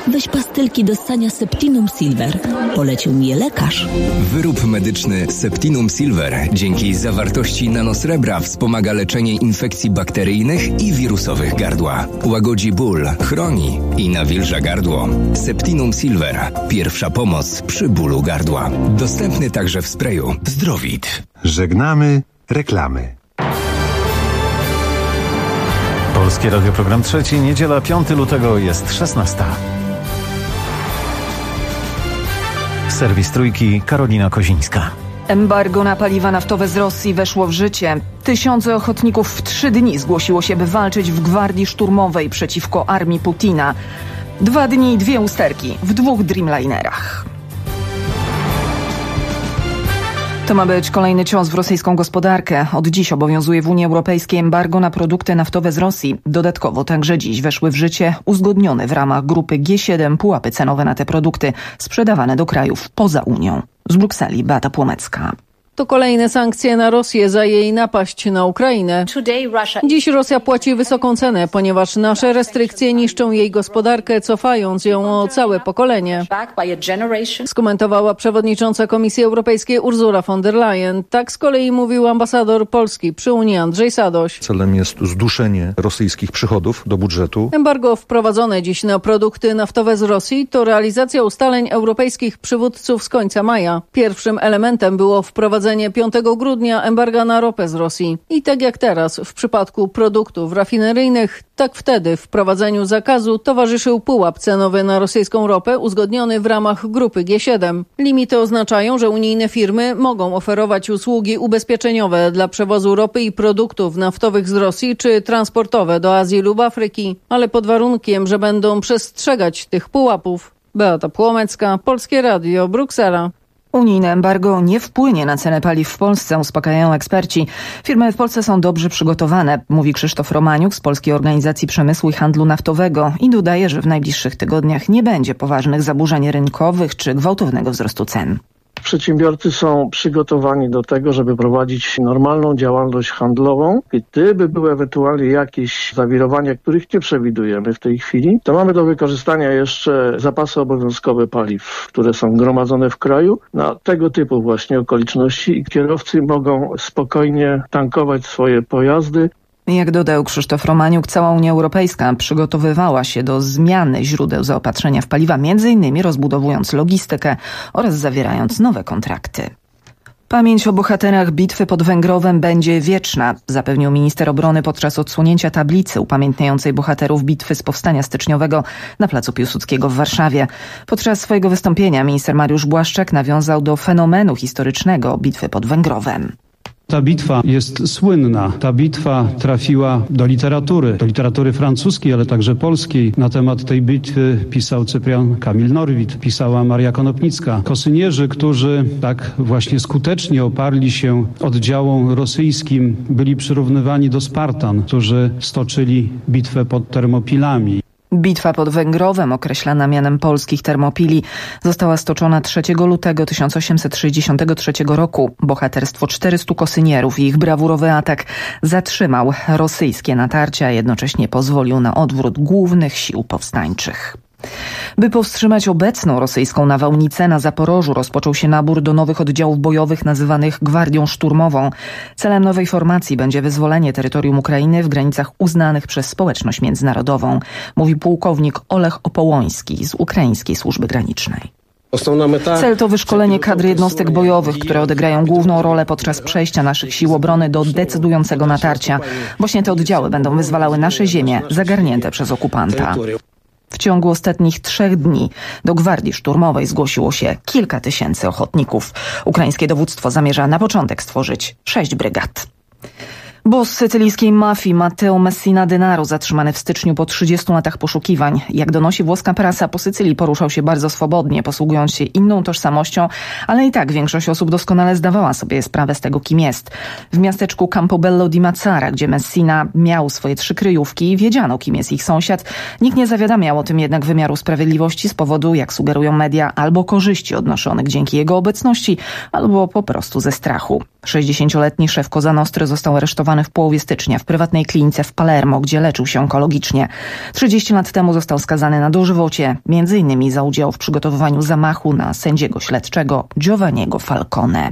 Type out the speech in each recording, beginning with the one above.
Weź pastylki do ssania Septinum Silver. Polecił mi je lekarz. Wyrób medyczny Septinum Silver dzięki zawartości nanosrebra wspomaga leczenie infekcji bakteryjnych i wirusowych gardła. Łagodzi ból, chroni i nawilża gardło. Septinum Silver. Pierwsza pomoc przy bólu gardła. Dostępny także w sprayu Zdrowit. Żegnamy reklamy. Polskie Radio, program trzeci, niedziela 5 lutego, jest 16. Serwis Trójki, Karolina Kozińska. Embargo na paliwa naftowe z Rosji weszło w życie. Tysiące ochotników w 3 dni zgłosiło się, by walczyć w gwardii szturmowej przeciwko armii Putina. 2 dni i 2 usterki w 2 Dreamlinerach. To ma być kolejny cios w rosyjską gospodarkę. Od dziś obowiązuje w Unii Europejskiej embargo na produkty naftowe z Rosji. Dodatkowo także dziś weszły w życie uzgodnione w ramach grupy G7 pułapy cenowe na te produkty sprzedawane do krajów poza Unią. Z Brukseli Beata Płomecka. To kolejne sankcje na Rosję za jej napaść na Ukrainę. Dziś Rosja płaci wysoką cenę, ponieważ nasze restrykcje niszczą jej gospodarkę, cofając ją o całe pokolenie. Skomentowała przewodnicząca Komisji Europejskiej Ursula von der Leyen. Tak z kolei mówił ambasador Polski przy Unii Andrzej Sadoś. Celem jest zduszenie rosyjskich przychodów do budżetu. Embargo wprowadzone dziś na produkty naftowe z Rosji to realizacja ustaleń europejskich przywódców z końca maja. Pierwszym elementem było wprowadzenie 5 grudnia embarga na ropę z Rosji. I tak jak teraz w przypadku produktów rafineryjnych, tak wtedy wprowadzeniu zakazu towarzyszył pułap cenowy na rosyjską ropę uzgodniony w ramach grupy G7. Limity oznaczają, że unijne firmy mogą oferować usługi ubezpieczeniowe dla przewozu ropy i produktów naftowych z Rosji czy transportowe do Azji lub Afryki, ale pod warunkiem, że będą przestrzegać tych pułapów. Beata Płomecka, Polskie Radio, Bruksela. Unijne embargo nie wpłynie na cenę paliw w Polsce, uspokajają eksperci. Firmy w Polsce są dobrze przygotowane, mówi Krzysztof Romaniuk z Polskiej Organizacji Przemysłu i Handlu Naftowego i dodaje, że w najbliższych tygodniach nie będzie poważnych zaburzeń rynkowych czy gwałtownego wzrostu cen. Przedsiębiorcy są przygotowani do tego, żeby prowadzić normalną działalność handlową. I gdyby były ewentualnie jakieś zawirowania, których nie przewidujemy w tej chwili, to mamy do wykorzystania jeszcze zapasy obowiązkowe paliw, które są gromadzone w kraju na tego typu właśnie okoliczności i kierowcy mogą spokojnie tankować swoje pojazdy. Jak dodał Krzysztof Romaniuk, cała Unia Europejska przygotowywała się do zmiany źródeł zaopatrzenia w paliwa, m.in. rozbudowując logistykę oraz zawierając nowe kontrakty. Pamięć o bohaterach bitwy pod Węgrowem będzie wieczna, zapewnił minister obrony podczas odsłonięcia tablicy upamiętniającej bohaterów bitwy z powstania styczniowego na placu Piłsudskiego w Warszawie. Podczas swojego wystąpienia minister Mariusz Błaszczak nawiązał do fenomenu historycznego bitwy pod Węgrowem. Ta bitwa jest słynna. Ta bitwa trafiła do literatury francuskiej, ale także polskiej. Na temat tej bitwy pisał Cyprian Kamil Norwid, pisała Maria Konopnicka. Kosynierzy, którzy tak właśnie skutecznie oparli się oddziałom rosyjskim, byli przyrównywani do Spartan, którzy stoczyli bitwę pod Termopilami. Bitwa pod Węgrowem, określana mianem polskich Termopili, została stoczona 3 lutego 1863 roku. Bohaterstwo 400 kosynierów i ich brawurowy atak zatrzymał rosyjskie natarcia, a jednocześnie pozwolił na odwrót głównych sił powstańczych. By powstrzymać obecną rosyjską nawałnicę, na Zaporożu rozpoczął się nabór do nowych oddziałów bojowych nazywanych Gwardią Szturmową. Celem nowej formacji będzie wyzwolenie terytorium Ukrainy w granicach uznanych przez społeczność międzynarodową, mówi pułkownik Olech Opołoński z Ukraińskiej Służby Granicznej. Cel to wyszkolenie kadry jednostek bojowych, które odegrają główną rolę podczas przejścia naszych sił obrony do decydującego natarcia. Właśnie te oddziały będą wyzwalały nasze ziemie zagarnięte przez okupanta. W ciągu ostatnich 3 dni do Gwardii Szturmowej zgłosiło się kilka tysięcy ochotników. Ukraińskie dowództwo zamierza na początek stworzyć 6 brygad. Boss sycylijskiej mafii Matteo Messina Denaro, zatrzymany w styczniu po 30 latach poszukiwań. Jak donosi włoska prasa, po Sycylii poruszał się bardzo swobodnie, posługując się inną tożsamością, ale i tak większość osób doskonale zdawała sobie sprawę z tego, kim jest. W miasteczku Campobello di Mazzara, gdzie Messina miał swoje 3 kryjówki i wiedziano, kim jest ich sąsiad, nikt nie zawiadamiał o tym jednak wymiaru sprawiedliwości z powodu, jak sugerują media, albo korzyści odnoszonych dzięki jego obecności, albo po prostu ze strachu. 60-letni szef Cosa Nostry został aresztowany w połowie stycznia w prywatnej klinice w Palermo, gdzie leczył się onkologicznie. 30 lat temu został skazany na dożywocie, m.in. za udział w przygotowywaniu zamachu na sędziego śledczego Giovanniego Falcone.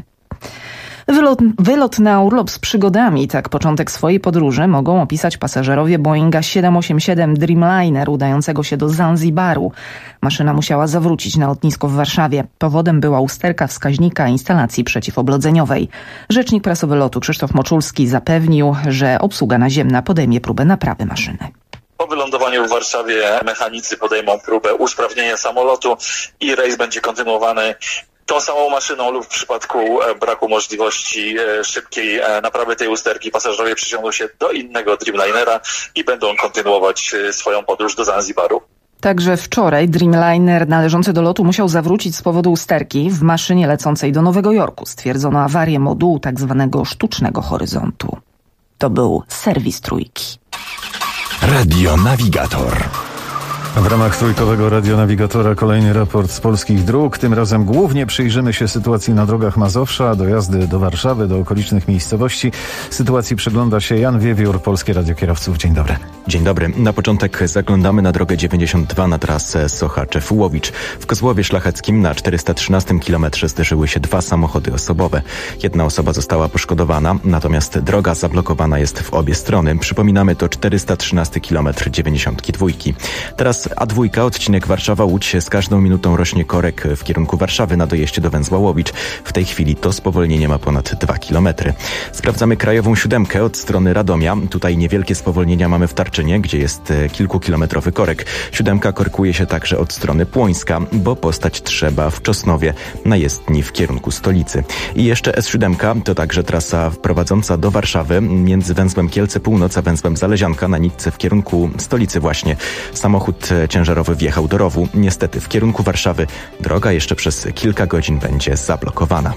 Wylot na urlop z przygodami, tak początek swojej podróży mogą opisać pasażerowie Boeinga 787 Dreamliner udającego się do Zanzibaru. Maszyna musiała zawrócić na lotnisko w Warszawie. Powodem była usterka wskaźnika instalacji przeciwoblodzeniowej. Rzecznik prasowy lotu Krzysztof Moczulski zapewnił, że obsługa naziemna podejmie próbę naprawy maszyny. Po wylądowaniu w Warszawie mechanicy podejmą próbę usprawnienia samolotu i rejs będzie kontynuowany tą samą maszyną lub w przypadku braku możliwości szybkiej naprawy tej usterki pasażerowie przesiądą się do innego Dreamlinera i będą kontynuować swoją podróż do Zanzibaru. Także wczoraj Dreamliner należący do lotu musiał zawrócić z powodu usterki. W maszynie lecącej do Nowego Jorku stwierdzono awarię modułu tzw. sztucznego horyzontu. To był serwis Trójki. Radio Navigator. W ramach trójkowego radionawigatora kolejny raport z polskich dróg. Tym razem głównie przyjrzymy się sytuacji na drogach Mazowsza, dojazdy do Warszawy, do okolicznych miejscowości. Sytuacji przygląda się Jan Wiewiór, Polskie Radio Kierowców. Dzień dobry. Dzień dobry. Na początek zaglądamy na drogę 92 na trasę Sochaczew-Łowicz. W Kozłowie Szlacheckim na 413 km zderzyły się dwa samochody osobowe. Jedna osoba została poszkodowana, natomiast droga zablokowana jest w obie strony. Przypominamy, to 413 km 92. Teraz A2, odcinek Warszawa-Łódź. Z każdą minutą rośnie korek w kierunku Warszawy na dojeździe do węzła Łowicz. W tej chwili to spowolnienie ma ponad 2 km. Sprawdzamy krajową 7 od strony Radomia. Tutaj niewielkie spowolnienia mamy w Tarczynie, gdzie jest kilkukilometrowy korek. 7 korkuje się także od strony Płońska, bo postać trzeba w Czosnowie na jezdni w kierunku stolicy. I jeszcze S7 to także trasa prowadząca do Warszawy między węzłem Kielce Północ a węzłem Zalezianka na nitce w kierunku stolicy właśnie. Samochód ciężarowy wjechał do rowu. Niestety w kierunku Warszawy droga jeszcze przez kilka godzin będzie zablokowana.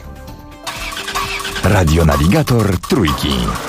Radio Navigator Trójki.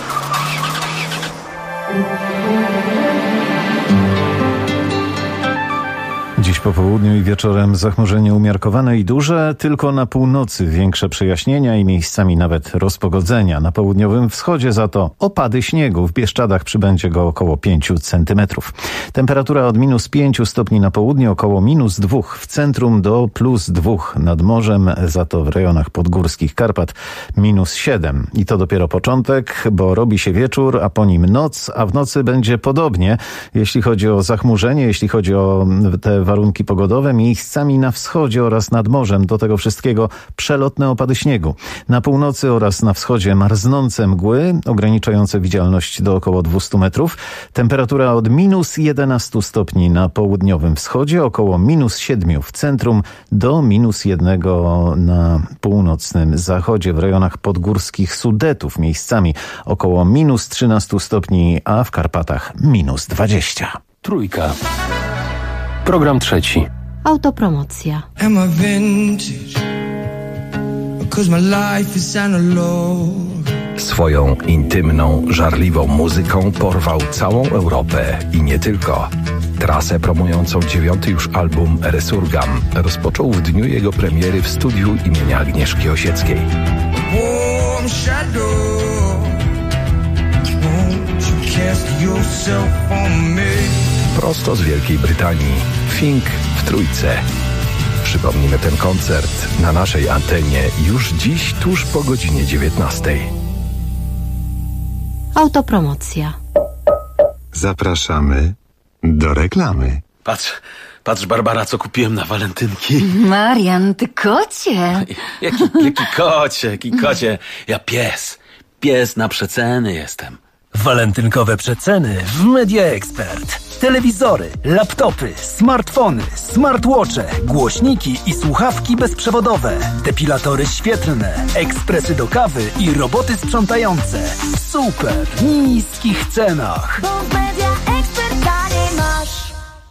Dziś po południu i wieczorem zachmurzenie umiarkowane i duże, tylko na północy większe przejaśnienia i miejscami nawet rozpogodzenia. Na południowym wschodzie za to opady śniegu. W Bieszczadach przybędzie go około 5 centymetrów. Temperatura od -5 stopni na południu, około -2 w centrum do +2 nad morzem, za to w rejonach podgórskich Karpat -7. I to dopiero początek, bo robi się wieczór, a po nim noc, a w nocy będzie podobnie, jeśli chodzi o zachmurzenie, jeśli chodzi o te warunki pogodowe, miejscami na wschodzie oraz nad morzem. Do tego wszystkiego przelotne opady śniegu. Na północy oraz na wschodzie marznące mgły, ograniczające widzialność do około 200 metrów. Temperatura od -11 stopni na południowym wschodzie, około -7 w centrum, do -1 na północnym zachodzie. W rejonach podgórskich Sudetów miejscami około -13 stopni, a w Karpatach -20. Trójka. Program trzeci. Autopromocja. Swoją intymną, żarliwą muzyką porwał całą Europę i nie tylko. Trasę promującą 9. już album Resurgam rozpoczął w dniu jego premiery w studiu imienia Agnieszki Osieckiej. Prosto z Wielkiej Brytanii. Fink w Trójce. Przypomnimy ten koncert na naszej antenie już dziś tuż po godzinie 19. Autopromocja. Zapraszamy do reklamy. Patrz Barbara, co kupiłem na walentynki. Marian, ty kocie. Jaki kocie? Ja pies na przeceny jestem. Walentynkowe przeceny w Media Expert. Telewizory, laptopy, smartfony, smartwatche, głośniki i słuchawki bezprzewodowe, depilatory świetlne, ekspresy do kawy i roboty sprzątające w super niskich cenach. Bo w Media Expert taniej masz.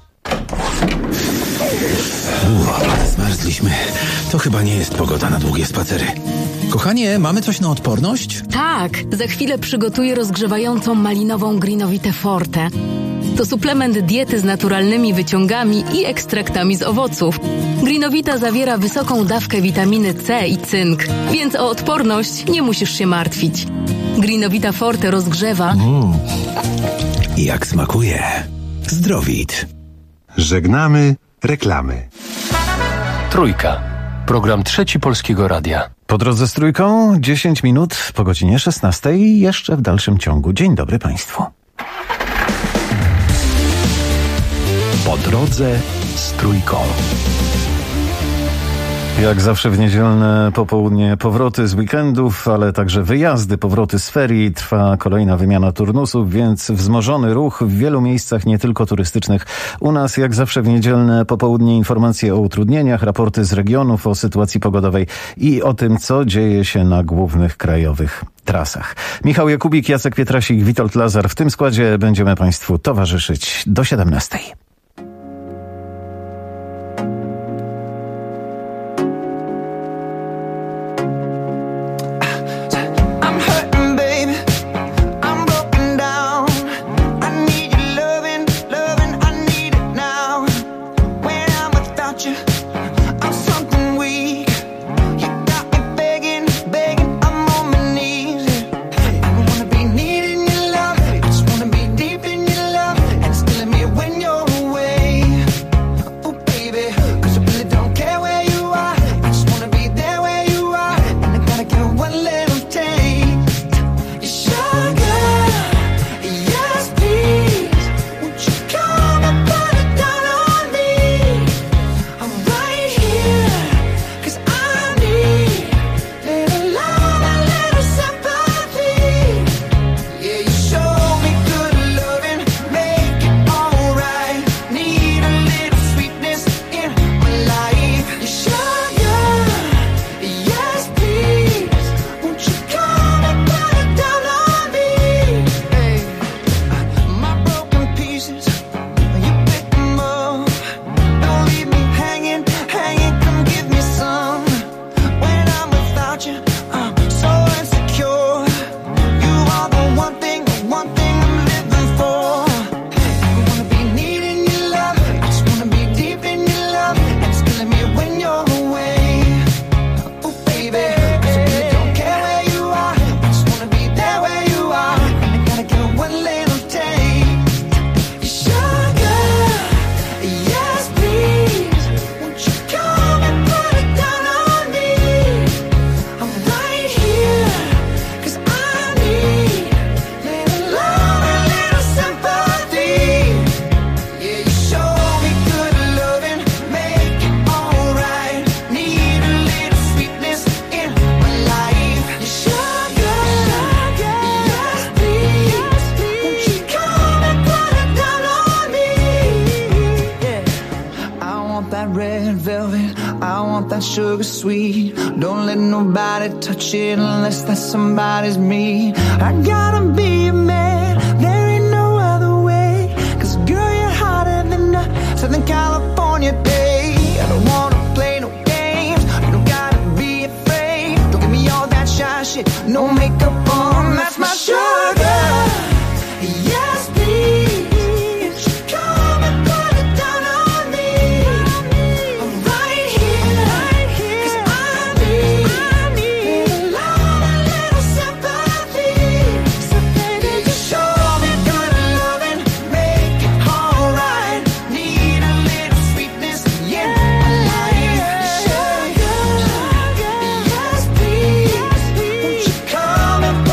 Zmarzliśmy. To chyba nie jest pogoda na długie spacery. Kochanie, mamy coś na odporność? Tak, za chwilę przygotuję rozgrzewającą malinową Greenowite Forte. To suplement diety z naturalnymi wyciągami i ekstraktami z owoców. Greenowita zawiera wysoką dawkę witaminy C i cynk, więc o odporność nie musisz się martwić. Greenowita Forte rozgrzewa. Jak smakuje. Zdrowit. Żegnamy reklamy. Trójka. Program Trzeci Polskiego Radia. Po drodze z Trójką 10 minut po godzinie 16 i jeszcze w dalszym ciągu. Dzień dobry Państwu. Po drodze z Trójką. Jak zawsze w niedzielne popołudnie powroty z weekendów, ale także wyjazdy, powroty z ferii. Trwa kolejna wymiana turnusów, więc wzmożony ruch w wielu miejscach, nie tylko turystycznych. U nas jak zawsze w niedzielne popołudnie informacje o utrudnieniach, raporty z regionów, o sytuacji pogodowej i o tym, co dzieje się na głównych krajowych trasach. Michał Jakubik, Jacek Pietrasik, Witold Lazar. W tym składzie będziemy Państwu towarzyszyć do 17. Sugar sweet, don't let nobody touch it unless that somebody's me. I gotta be a man, there ain't no other way. Cause girl, you're hotter than a Southern California day. I don't wanna play no games, you don't gotta be afraid. Don't give me all that shy shit, no makeup on, that's my sugar. Yes, please. Come and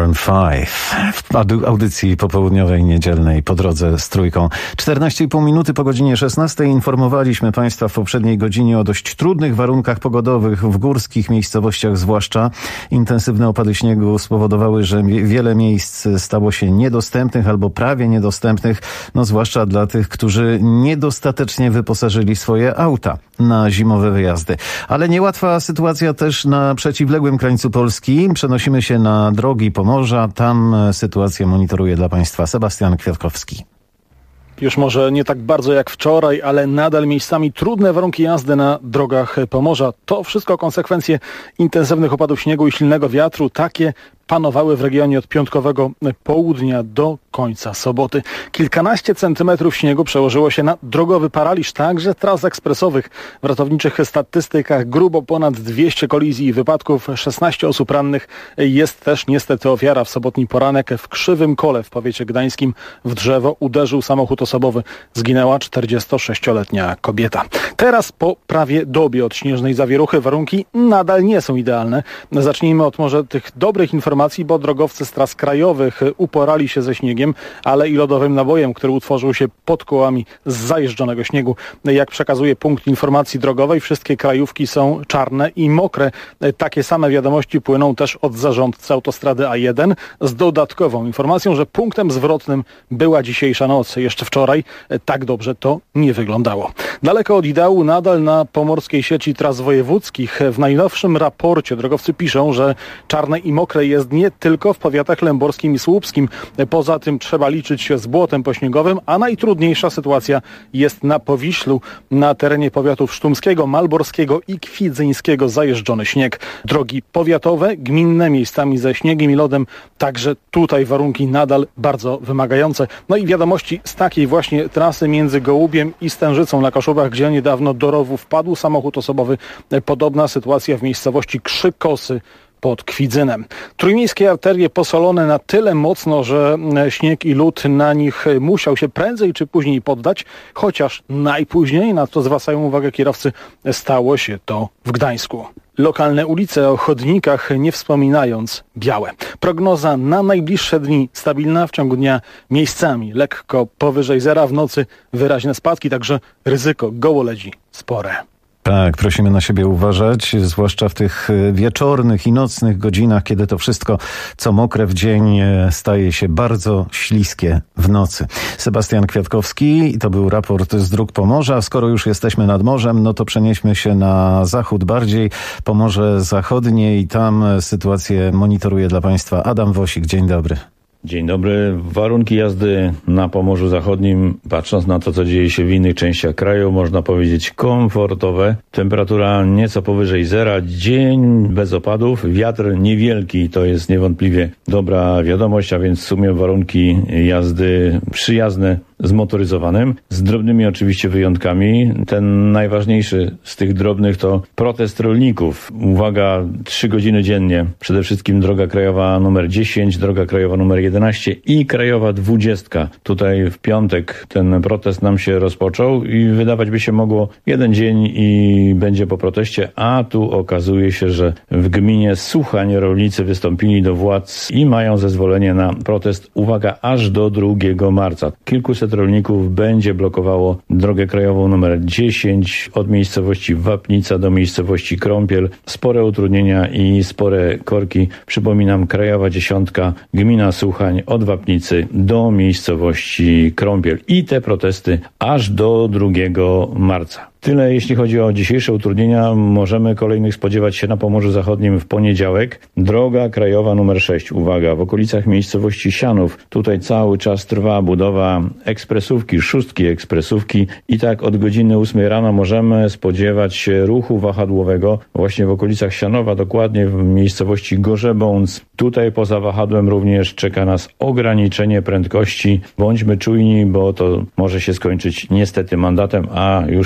Maroon 5 w audycji popołudniowej, niedzielnej po drodze z Trójką. 14,5 minuty po godzinie 16 informowaliśmy Państwa w poprzedniej godzinie o dość trudnych warunkach pogodowych w górskich miejscowościach zwłaszcza. Intensywne opady śniegu spowodowały, że wiele miejsc stało się niedostępnych albo prawie niedostępnych, zwłaszcza dla tych, którzy niedostatecznie wyposażyli swoje auta na zimowe wyjazdy. Ale niełatwa sytuacja też na przeciwległym krańcu Polski. Przenosimy się na drogi Pomorza. Tam sytuację monitoruje dla Państwa Sebastian Kwiatkowski. Już może nie tak bardzo jak wczoraj, ale nadal miejscami trudne warunki jazdy na drogach Pomorza. To wszystko konsekwencje intensywnych opadów śniegu i silnego wiatru. Takie panowały w regionie od piątkowego południa do końca soboty. Kilkanaście centymetrów śniegu przełożyło się na drogowy paraliż także tras ekspresowych. W ratowniczych statystykach grubo ponad 200 kolizji i wypadków, 16 osób rannych. Jest też niestety ofiara. W sobotni poranek w Krzywym Kole w powiecie gdańskim w drzewo uderzył samochód osobowy. Zginęła 46-letnia kobieta. Teraz po prawie dobie od śnieżnej zawieruchy warunki nadal nie są idealne. Zacznijmy od może tych dobrych informacji, bo drogowcy z tras krajowych uporali się ze śniegiem, ale i lodowym nabojem, który utworzył się pod kołami z zajeżdżonego śniegu. Jak przekazuje punkt informacji drogowej, wszystkie krajówki są czarne i mokre. Takie same wiadomości płyną też od zarządcy autostrady A1 z dodatkową informacją, że punktem zwrotnym była dzisiejsza noc. Jeszcze wczoraj tak dobrze to nie wyglądało. Daleko od ideału nadal na pomorskiej sieci tras wojewódzkich. W najnowszym raporcie drogowcy piszą, że czarne i mokre jest nie tylko w powiatach lęborskim i słupskim. Poza tym trzeba liczyć się z błotem pośniegowym, a najtrudniejsza sytuacja jest na Powiślu. Na terenie powiatów sztumskiego, malborskiego i kwidzyńskiego zajeżdżony śnieg. Drogi powiatowe, gminne, miejscami ze śniegiem i lodem. Także tutaj warunki nadal bardzo wymagające. No i wiadomości z takiej właśnie trasy między Gołubiem i Stężycą na Kaszubach, gdzie niedawno do rowu wpadł samochód osobowy. Podobna sytuacja w miejscowości Krzykosy pod Kwidzynem. Trójmiejskie arterie posolone na tyle mocno, że śnieg i lód na nich musiał się prędzej czy później poddać, chociaż najpóźniej, na to zwracają uwagę kierowcy, stało się to w Gdańsku. Lokalne ulice o chodnikach, nie wspominając, białe. Prognoza na najbliższe dni stabilna, w ciągu dnia miejscami lekko powyżej zera, w nocy wyraźne spadki, także ryzyko gołoledzi spore. Tak, prosimy na siebie uważać, zwłaszcza w tych wieczornych i nocnych godzinach, kiedy to wszystko, co mokre w dzień, staje się bardzo śliskie w nocy. Sebastian Kwiatkowski, to był raport z dróg Pomorza. Skoro już jesteśmy nad morzem, no to przenieśmy się na zachód bardziej, Pomorze Zachodnie i tam sytuację monitoruje dla Państwa Adam Wosik. Dzień dobry. Dzień dobry. Warunki jazdy na Pomorzu Zachodnim, patrząc na to, co dzieje się w innych częściach kraju, można powiedzieć komfortowe. Temperatura nieco powyżej zera, dzień bez opadów, wiatr niewielki, to jest niewątpliwie dobra wiadomość, a więc w sumie warunki jazdy przyjazne zmotoryzowanym, z drobnymi oczywiście wyjątkami. Ten najważniejszy z tych drobnych to protest rolników. Uwaga, 3 godziny dziennie. Przede wszystkim droga krajowa numer 10, droga krajowa numer 11 i krajowa 20. Tutaj w piątek ten protest nam się rozpoczął i wydawać by się mogło jeden dzień i będzie po proteście, a tu okazuje się, że w gminie Suchań rolnicy wystąpili do władz i mają zezwolenie na protest, uwaga, aż do 2 marca. Kilkuset rolników będzie blokowało drogę krajową numer 10 od miejscowości Wapnica do miejscowości Krąpiel. Spore utrudnienia i spore korki. Przypominam, krajowa 10, gmina Suchań od Wapnicy do miejscowości Krąpiel. I te protesty aż do 2 marca. Tyle jeśli chodzi o dzisiejsze utrudnienia. Możemy kolejnych spodziewać się na Pomorzu Zachodnim w poniedziałek. Droga krajowa numer 6. Uwaga, w okolicach miejscowości Sianów. Tutaj cały czas trwa budowa ekspresówki, 6 ekspresówki i tak od godziny 8 rano możemy spodziewać się ruchu wahadłowego właśnie w okolicach Sianowa, dokładnie w miejscowości Gorzebąc. Tutaj poza wahadłem również czeka nas ograniczenie prędkości. Bądźmy czujni, bo to może się skończyć niestety mandatem, a już odpukać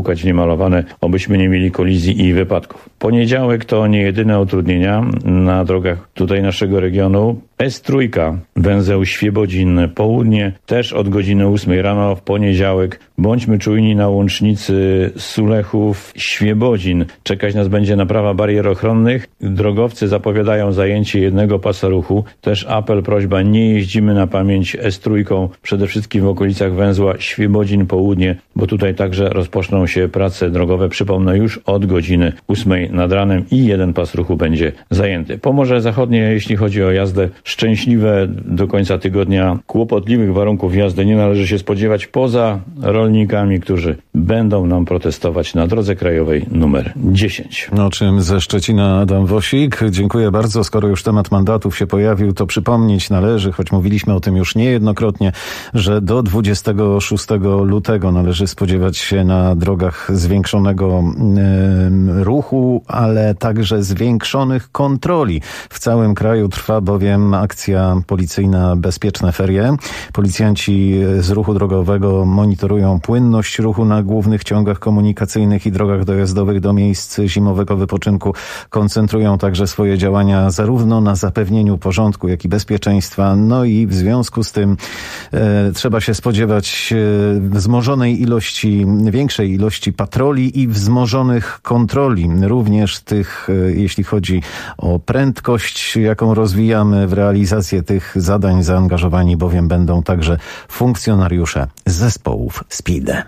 zapukać w niemalowane, obyśmy nie mieli kolizji i wypadków. Poniedziałek to nie jedyne utrudnienia na drogach tutaj naszego regionu. S3, węzeł Świebodzin Południe, też od godziny 8 rano w poniedziałek. Bądźmy czujni na łącznicy Sulechów-Świebodzin. Czekać nas będzie naprawa barier ochronnych. Drogowcy zapowiadają zajęcie jednego pasa ruchu. Też apel, prośba, nie jeździmy na pamięć S3, przede wszystkim w okolicach węzła Świebodzin Południe, bo tutaj także rozpoczną się prace drogowe, przypomnę, już od godziny 8 nad ranem i jeden pas ruchu będzie zajęty. Pomorze Zachodnie, jeśli chodzi o jazdę, szczęśliwe do końca tygodnia. Kłopotliwych warunków jazdy nie należy się spodziewać poza rolnikami, którzy będą nam protestować na drodze krajowej numer 10. O czym ze Szczecina Adam Wosik. Dziękuję bardzo. Skoro już temat mandatów się pojawił, to przypomnieć należy, choć mówiliśmy o tym już niejednokrotnie, że do 26 lutego należy spodziewać się na drogach zwiększonego ruchu, ale także zwiększonych kontroli. W całym kraju trwa bowiem akcja policyjna Bezpieczne Ferie. Policjanci z ruchu drogowego monitorują płynność ruchu na głównych ciągach komunikacyjnych i drogach dojazdowych do miejsc zimowego wypoczynku. Koncentrują także swoje działania zarówno na zapewnieniu porządku, jak i bezpieczeństwa. No i w związku z tym trzeba się spodziewać wzmożonej ilości, większej ilości patroli i wzmożonych kontroli. Również tych, jeśli chodzi o prędkość, jaką rozwijamy w realizację tych zadań, zaangażowani bowiem będą także funkcjonariusze zespołów SPID.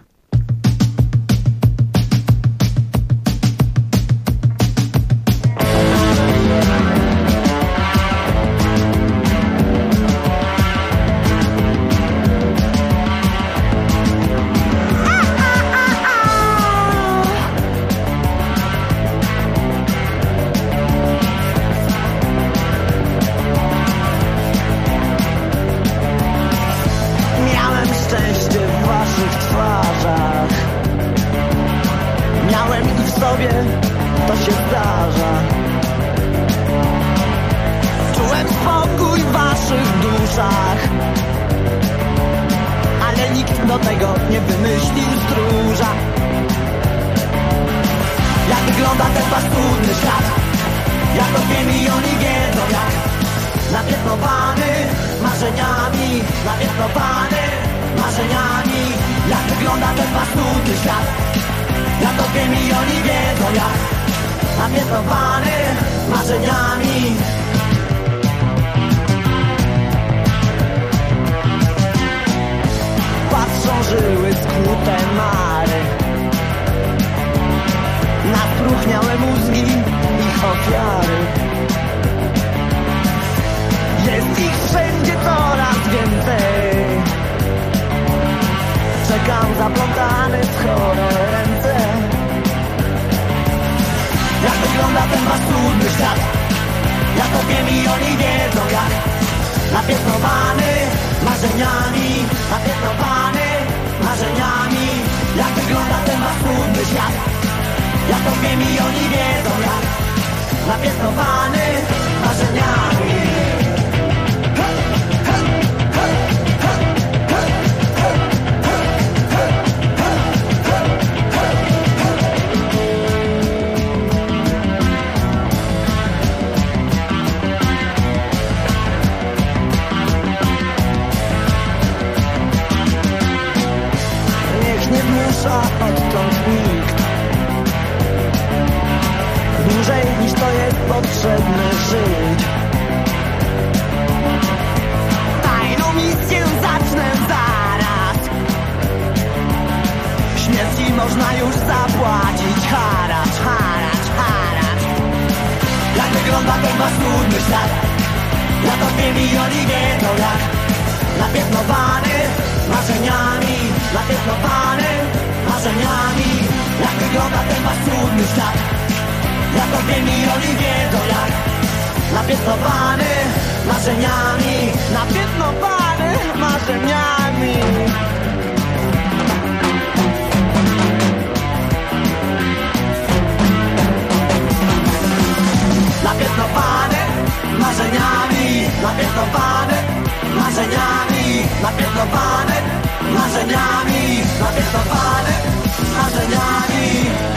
marzeniami.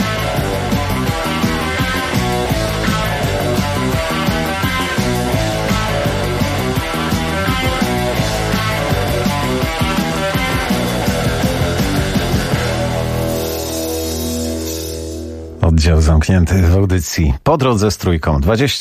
Oddział zamknięty w audycji Po drodze z Trójką.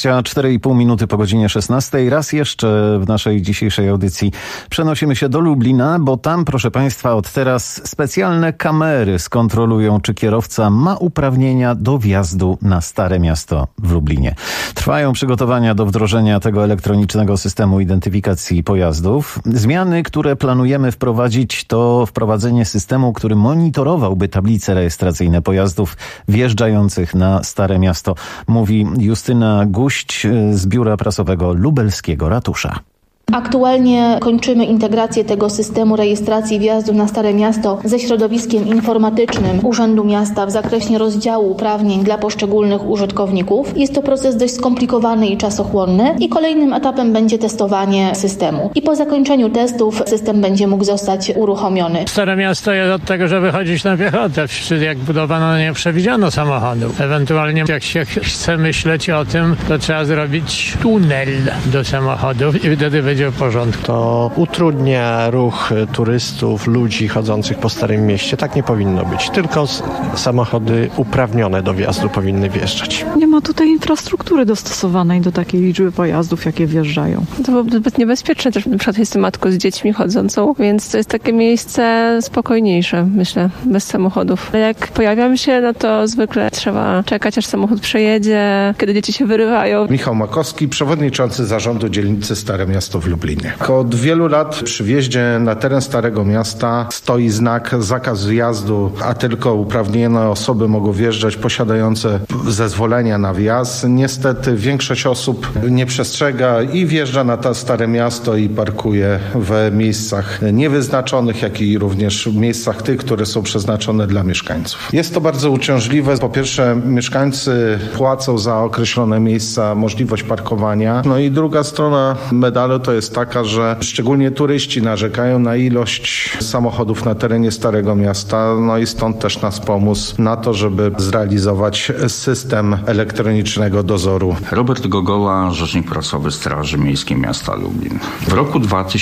24,5 minuty po godzinie 16. Raz jeszcze w naszej dzisiejszej audycji przenosimy się do Lublina, bo tam, proszę Państwa, od teraz specjalne kamery skontrolują, czy kierowca ma uprawnienia do wjazdu na Stare Miasto w Lublinie. Trwają przygotowania do wdrożenia tego elektronicznego systemu identyfikacji pojazdów. Zmiany, które planujemy wprowadzić, to wprowadzenie systemu, który monitorowałby tablice rejestracyjne pojazdów wjeżdżających na Stare Miasto, mówi Justyna Guść z Biura Prasowego Lubelskiego Ratusza. Aktualnie kończymy integrację tego systemu rejestracji wjazdu na Stare Miasto ze środowiskiem informatycznym Urzędu Miasta w zakresie rozdziału uprawnień dla poszczególnych użytkowników. Jest to proces dość skomplikowany i czasochłonny i kolejnym etapem będzie testowanie systemu. I po zakończeniu testów system będzie mógł zostać uruchomiony. Stare Miasto jest od tego, żeby chodzić na piechotę. Jak budowano, nie przewidziano samochodów. Ewentualnie jak się chce myśleć o tym, to trzeba zrobić tunel do samochodów i wtedy będzie w porządku. To utrudnia ruch turystów, ludzi chodzących po Starym Mieście. Tak nie powinno być. Tylko samochody uprawnione do wjazdu powinny wjeżdżać. Nie ma tutaj infrastruktury dostosowanej do takiej liczby pojazdów, jakie wjeżdżają. To byłoby zbyt niebezpieczne. Też na przykład jestem matką z dziećmi chodzącą, więc to jest takie miejsce spokojniejsze, myślę, bez samochodów. Ale jak pojawiam się, no to zwykle trzeba czekać, aż samochód przejedzie, kiedy dzieci się wyrywają. Michał Makowski, przewodniczący zarządu dzielnicy Stare Miasto w Lublinie. Od wielu lat przy wjeździe na teren Starego Miasta stoi znak zakaz wjazdu, a tylko uprawnione osoby mogą wjeżdżać posiadające zezwolenia na wjazd. Niestety większość osób nie przestrzega i wjeżdża na to Stare Miasto i parkuje w miejscach niewyznaczonych, jak i również w miejscach tych, które są przeznaczone dla mieszkańców. Jest to bardzo uciążliwe. Po pierwsze, mieszkańcy płacą za określone miejsca możliwość parkowania. No i druga strona medalu to jest taka, że szczególnie turyści narzekają na ilość samochodów na terenie Starego Miasta, no i stąd też nas pomysł na to, żeby zrealizować system elektronicznego dozoru. Robert Gogoła, rzecznik prasowy Straży Miejskiej Miasta Lublin. W roku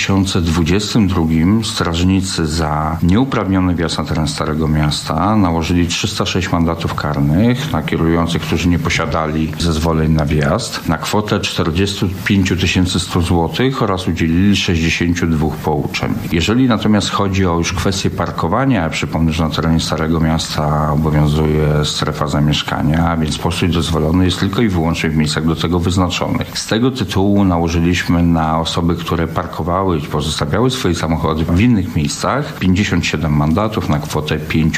2022 strażnicy za nieuprawniony wjazd na teren Starego Miasta nałożyli 306 mandatów karnych na kierujących, którzy nie posiadali zezwoleń na wjazd, na kwotę 45 100 zł oraz udzielili 62 pouczeń. Jeżeli natomiast chodzi o już kwestię parkowania, przypomnę, że na terenie Starego Miasta obowiązuje strefa zamieszkania, więc postój dozwolony jest tylko i wyłącznie w miejscach do tego wyznaczonych. Z tego tytułu nałożyliśmy na osoby, które parkowały i pozostawiały swoje samochody w innych miejscach 57 mandatów na kwotę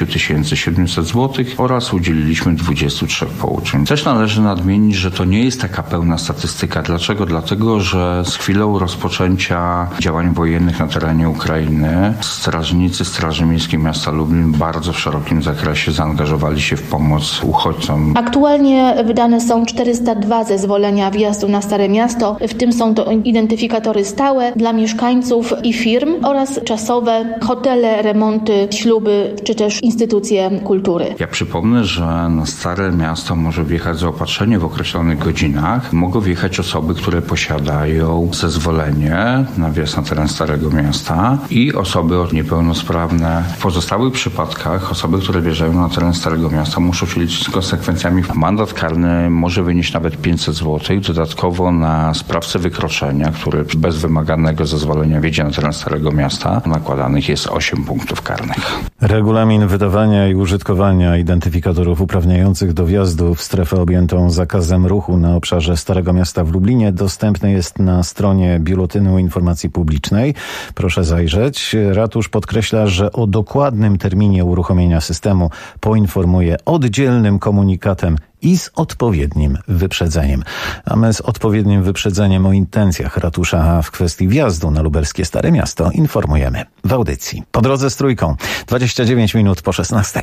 5700 zł oraz udzieliliśmy 23 pouczeń. Też należy nadmienić, że to nie jest taka pełna statystyka. Dlaczego? Dlatego, że z chwilą rozpoczęcia działań wojennych na terenie Ukrainy strażnicy Straży Miejskiej Miasta Lublin bardzo w szerokim zakresie zaangażowali się w pomoc uchodźcom. Aktualnie wydane są 402 zezwolenia wjazdu na Stare Miasto, w tym są to identyfikatory stałe dla mieszkańców i firm oraz czasowe, hotele, remonty, śluby czy też instytucje kultury. Ja przypomnę, że na Stare Miasto może wjechać zaopatrzenie w określonych godzinach. Mogą wjechać osoby, które posiadają zezwolenie na wjazd na teren Starego Miasta i osoby niepełnosprawne. W pozostałych przypadkach osoby, które wjeżdżają na teren Starego Miasta, muszą się liczyć z konsekwencjami. Mandat karny może wynieść nawet 500 zł. Dodatkowo na sprawcę wykroczenia, który bez wymaganego zezwolenia wjedzie na teren Starego Miasta, nakładanych jest 8 punktów karnych. Regulamin wydawania i użytkowania identyfikatorów uprawniających do wjazdu w strefę objętą zakazem ruchu na obszarze Starego Miasta w Lublinie dostępny jest na stronie Biuletynu Informacji Publicznej. Proszę zajrzeć. Ratusz podkreśla, że o dokładnym terminie uruchomienia systemu poinformuje oddzielnym komunikatem i z odpowiednim wyprzedzeniem. A my z odpowiednim wyprzedzeniem o intencjach ratusza w kwestii wjazdu na lubelskie Stare Miasto informujemy w audycji Po drodze z Trójką. 29 minut po 16.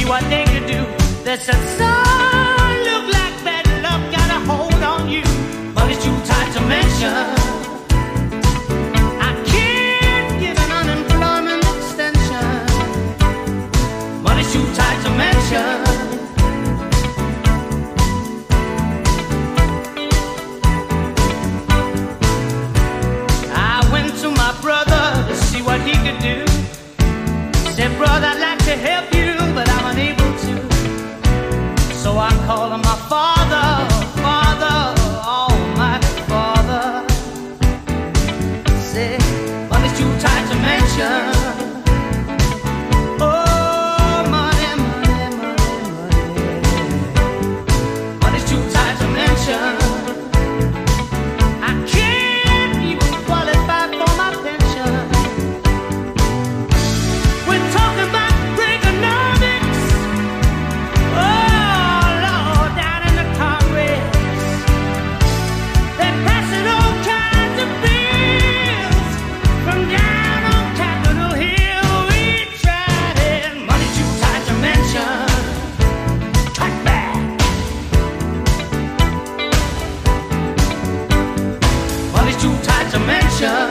see what they could do. They said, son, look like bad luck got a hold on you, but it's too tight to mention. I can't give an unemployment extension, but it's too tight to mention. I went to my brother to see what he could do. He said, brother, I'd like to help you, but I'm unable to. So I called on my father, Father, Almighty Father. Say, but it's too tight to mention. Oh, money, money, money, money. But it's too tight to mention. I can't even qualify for my pension. We're talking about Reaganomics. Oh, Lord, down in the Congress. They're passing all kinds of bills from down on Capitol Hill. We tried it. Money too tight to mention. Talk back. Money's too tight to mention.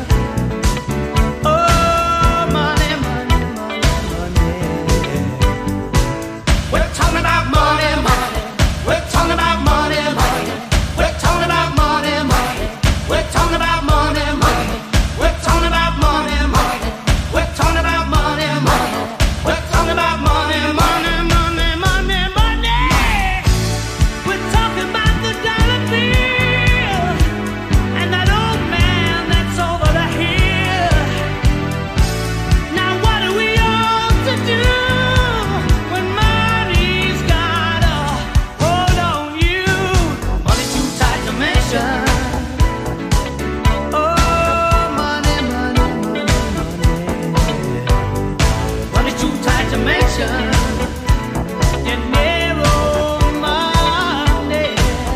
Oh, money, money, money, money. We're talking about money, money. We're talking about money, money. We're talking about money, money. We're talking about money, money. We're talking about money, money. We're talking about money, money. We're talking about money, money, money, money, money. We're talking about the dollar bill and that old man that's over the hill. Now what are we all to do when money's got a hold on you? Money's too tight to mention. Oh, money, money, money, money. Money's too tight to mention. Dinero, money.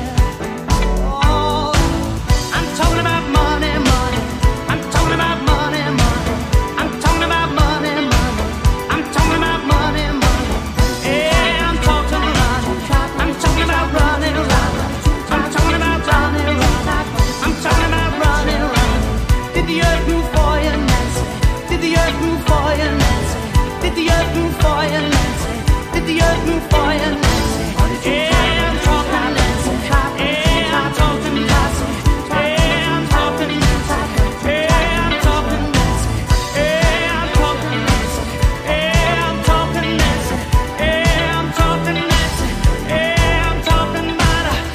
Oh, I'm talking about money, money. I'm talking about money, money. I'm talking about money, money. I'm talking about money, money. Yeah, I'm talking money. I'm talking about running around. I'm talking about running around. I'm talking about running around. Did the earth move for you, Nancy? Did the earth move for you, Nancy? Did the earth move for you, Nancy? Did the earth move for you, Nancy? Yeah, I'm talking Nancy. Yeah, I'm talking Nancy. Yeah, I'm talking Nancy. Yeah, I'm talking Nancy. Yeah, I'm talking Nancy. Yeah, I'm talking Nancy. Yeah, I'm talking Nancy. Yeah, I'm talking about her.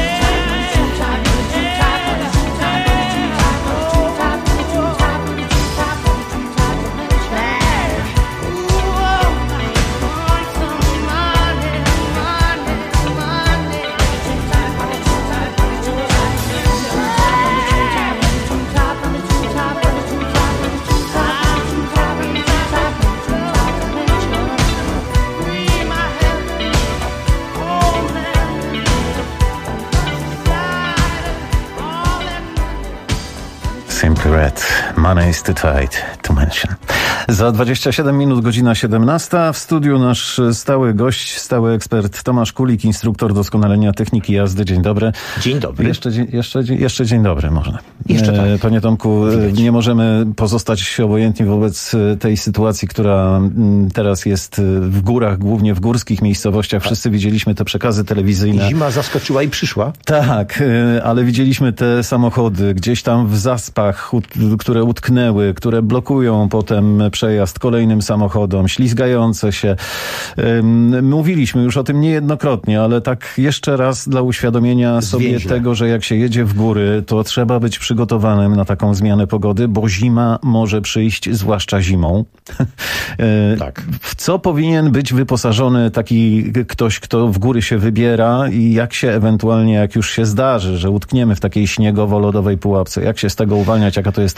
Simply Red. Money is too tight to mention. Za 27 minut, godzina 17. W studiu nasz stały gość, stały ekspert Tomasz Kulik, instruktor doskonalenia techniki jazdy. Dzień dobry. Dzień dobry. Jeszcze dzień dobry można. Jeszcze tak. Panie Tomku, nie możemy pozostać obojętni wobec tej sytuacji, która teraz jest w górach, głównie w górskich miejscowościach. Wszyscy widzieliśmy te przekazy telewizyjne. Zima zaskoczyła i przyszła. Tak, ale widzieliśmy te samochody gdzieś tam w zaspach, które utknęły, które blokują potem przejazd kolejnym samochodom, ślizgające się. Mówiliśmy już o tym niejednokrotnie, ale tak jeszcze raz dla uświadomienia sobie tego, że jak się jedzie w góry, to trzeba być przygotowanym na taką zmianę pogody, bo zima może przyjść, zwłaszcza zimą. Tak. W co powinien być wyposażony taki ktoś, kto w góry się wybiera i jak się ewentualnie, jak już się zdarzy, że utkniemy w takiej śniegowo-lodowej pułapce, jak się z tego uwalniać, jaka to jest technika?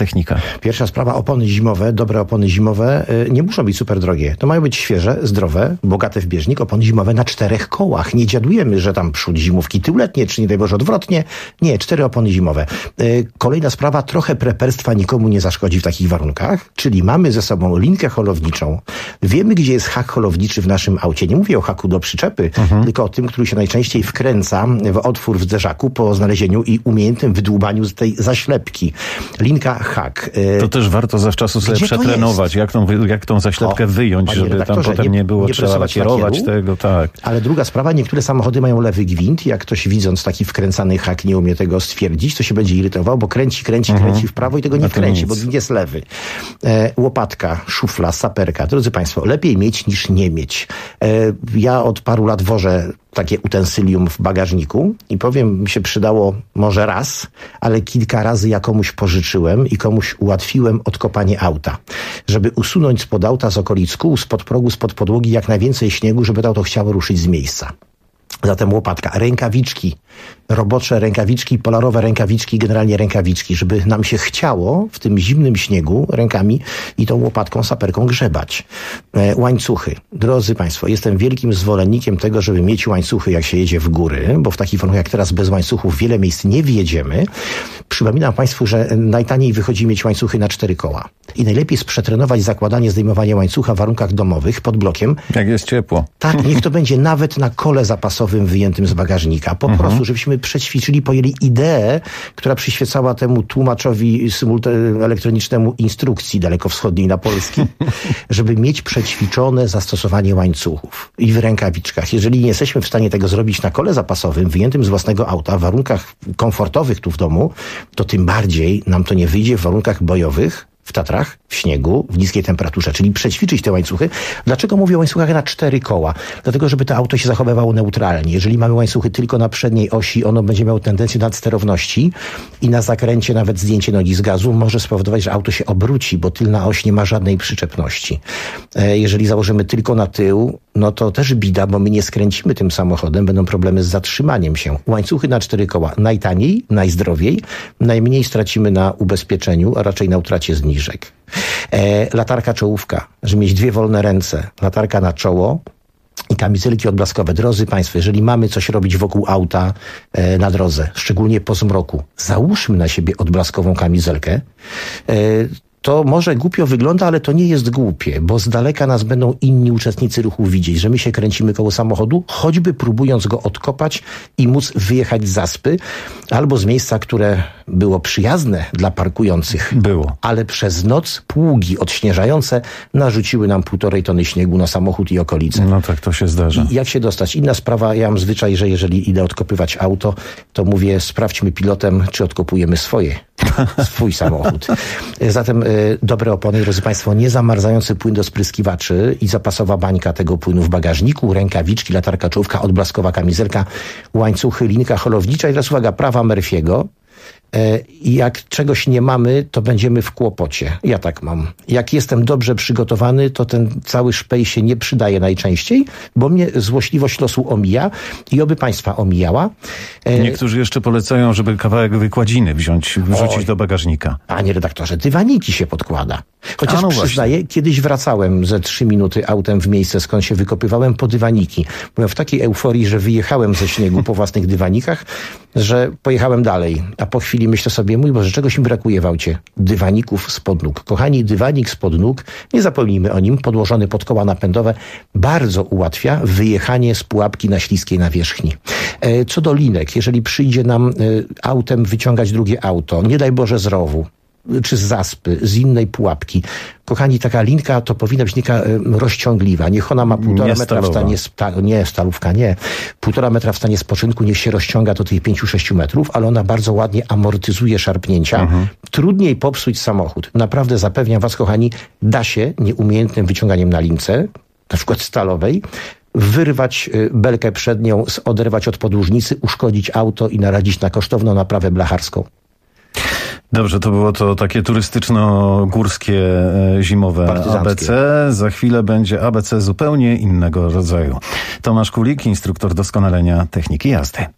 Pierwsza sprawa, opony zimowe, dobre opony zimowe nie muszą być super drogie. To mają być świeże, zdrowe, bogate w bieżnik, opony zimowe na 4 kołach. Nie dziadujemy, że tam przód zimówki, tył letnie, czy nie daj Boże odwrotnie. Nie, 4 opony zimowe. Kolejna sprawa, trochę preperstwa nikomu nie zaszkodzi w takich warunkach, czyli mamy ze sobą linkę holowniczą. Wiemy, gdzie jest hak holowniczy w naszym aucie. Nie mówię o haku do przyczepy, tylko o tym, który się najczęściej wkręca w otwór w zderzaku po znalezieniu i umiejętnym wydłubaniu z tej zaślepki. Linka hak. To też warto zawczasu sobie przetrenować, jak tą zaślepkę wyjąć, żeby tam potem nie było trzeba lakierować tego, tak. Ale druga sprawa, niektóre samochody mają lewy gwint. Jak ktoś widząc taki wkręcany hak nie umie tego stwierdzić, to się będzie irytował, bo kręci w prawo i tego nie wkręci, bo gwint jest lewy. Łopatka, szufla, saperka. Drodzy Państwo, lepiej mieć niż nie mieć. Ja od paru lat wożę takie utensylium w bagażniku i powiem, mi się przydało może raz, ale kilka razy ja komuś pożyczyłem i komuś ułatwiłem odkopanie auta, żeby usunąć spod auta z okolic kół, spod progu, spod podłogi jak najwięcej śniegu, żeby to auto chciało ruszyć z miejsca. Zatem łopatka, rękawiczki, robocze rękawiczki, polarowe rękawiczki, generalnie rękawiczki, żeby nam się chciało w tym zimnym śniegu rękami i tą łopatką, saperką grzebać. Łańcuchy. Drodzy Państwo, jestem wielkim zwolennikiem tego, żeby mieć łańcuchy, jak się jedzie w góry, bo w takich warunkach jak teraz bez łańcuchów wiele miejsc nie wjedziemy. Przypominam Państwu, że najtaniej wychodzi mieć łańcuchy na 4 koła. I najlepiej jest przetrenować zakładanie, zdejmowanie łańcucha w warunkach domowych pod blokiem. Jak jest ciepło. Tak, niech to będzie nawet na kole zapasowym wyjętym z bagażnika. Po prostu, żebyśmy przećwiczyli, pojęli ideę, która przyświecała temu tłumaczowi elektronicznemu instrukcji dalekowschodniej na polski, żeby mieć przećwiczone zastosowanie łańcuchów i w rękawiczkach. Jeżeli nie jesteśmy w stanie tego zrobić na kole zapasowym, wyjętym z własnego auta, w warunkach komfortowych tu w domu, to tym bardziej nam to nie wyjdzie w warunkach bojowych, w Tatrach, w śniegu, w niskiej temperaturze, czyli przećwiczyć te łańcuchy. Dlaczego mówię o łańcuchach na 4 koła? Dlatego, żeby to auto się zachowywało neutralnie. Jeżeli mamy łańcuchy tylko na przedniej osi, ono będzie miało tendencję do nadsterowności i na zakręcie nawet zdjęcie nogi z gazu może spowodować, że auto się obróci, bo tylna oś nie ma żadnej przyczepności. Jeżeli założymy tylko na tył, no to też bida, bo my nie skręcimy tym samochodem, będą problemy z zatrzymaniem się. Łańcuchy na 4 koła. Najtaniej, najzdrowiej, najmniej stracimy na ubezpieczeniu, a raczej na utracie zniżek. Latarka czołówka, żeby mieć 2 wolne ręce, latarka na czoło i kamizelki odblaskowe. Drodzy Państwo, jeżeli mamy coś robić wokół auta na drodze, szczególnie po zmroku, załóżmy na siebie odblaskową kamizelkę. To może głupio wygląda, ale to nie jest głupie, bo z daleka nas będą inni uczestnicy ruchu widzieć, że my się kręcimy koło samochodu, choćby próbując go odkopać i móc wyjechać z zaspy, albo z miejsca, które było przyjazne dla parkujących. Było. Ale przez noc pługi odśnieżające narzuciły nam 1,5 tony śniegu na samochód i okolice. No tak, to się zdarza. I jak się dostać? Inna sprawa, ja mam zwyczaj, że jeżeli idę odkopywać auto, to mówię, sprawdźmy pilotem, czy odkopujemy swój samochód. Zatem dobre opony, drodzy Państwo, niezamarzający płyn do spryskiwaczy i zapasowa bańka tego płynu w bagażniku, rękawiczki, latarka czołówka, odblaskowa kamizelka, łańcuchy, linka holownicza i teraz uwaga, prawa Murphy'ego. I jak czegoś nie mamy, to będziemy w kłopocie. Ja tak mam. Jak jestem dobrze przygotowany, to ten cały szpej się nie przydaje najczęściej, bo mnie złośliwość losu omija i oby Państwa omijała. Niektórzy jeszcze polecają, żeby kawałek wykładziny wrzucić do bagażnika. Panie redaktorze, dywaniki się podkłada. Chociaż przyznaję, kiedyś wracałem ze 3 minuty autem w miejsce, skąd się wykopywałem po dywaniki. Byłem w takiej euforii, że wyjechałem ze śniegu po własnych dywanikach, że pojechałem dalej. A po chwili myślę sobie, mój Boże, czegoś mi brakuje w aucie. Dywaników spod nóg. Kochani, dywanik spod nóg, nie zapomnijmy o nim, podłożony pod koła napędowe, bardzo ułatwia wyjechanie z pułapki na śliskiej nawierzchni. Co do linek, jeżeli przyjdzie nam autem wyciągać drugie auto, nie daj Boże z rowu, czy z zaspy, z innej pułapki. Kochani, taka linka to powinna być linka rozciągliwa. Niech ona ma 1,5 metra w stanie... Nie, stalówka, nie. 1,5 metra w stanie spoczynku, niech się rozciąga do tych 5-6 metrów, ale ona bardzo ładnie amortyzuje szarpnięcia. Trudniej popsuć samochód. Naprawdę zapewniam Was, kochani, da się nieumiejętnym wyciąganiem na lince, na przykład stalowej, wyrwać belkę przednią, oderwać od podłużnicy, uszkodzić auto i narazić na kosztowną naprawę blacharską. Dobrze, to było to takie turystyczno-górskie zimowe ABC. Za chwilę będzie ABC zupełnie innego rodzaju. Tomasz Kulik, instruktor doskonalenia techniki jazdy.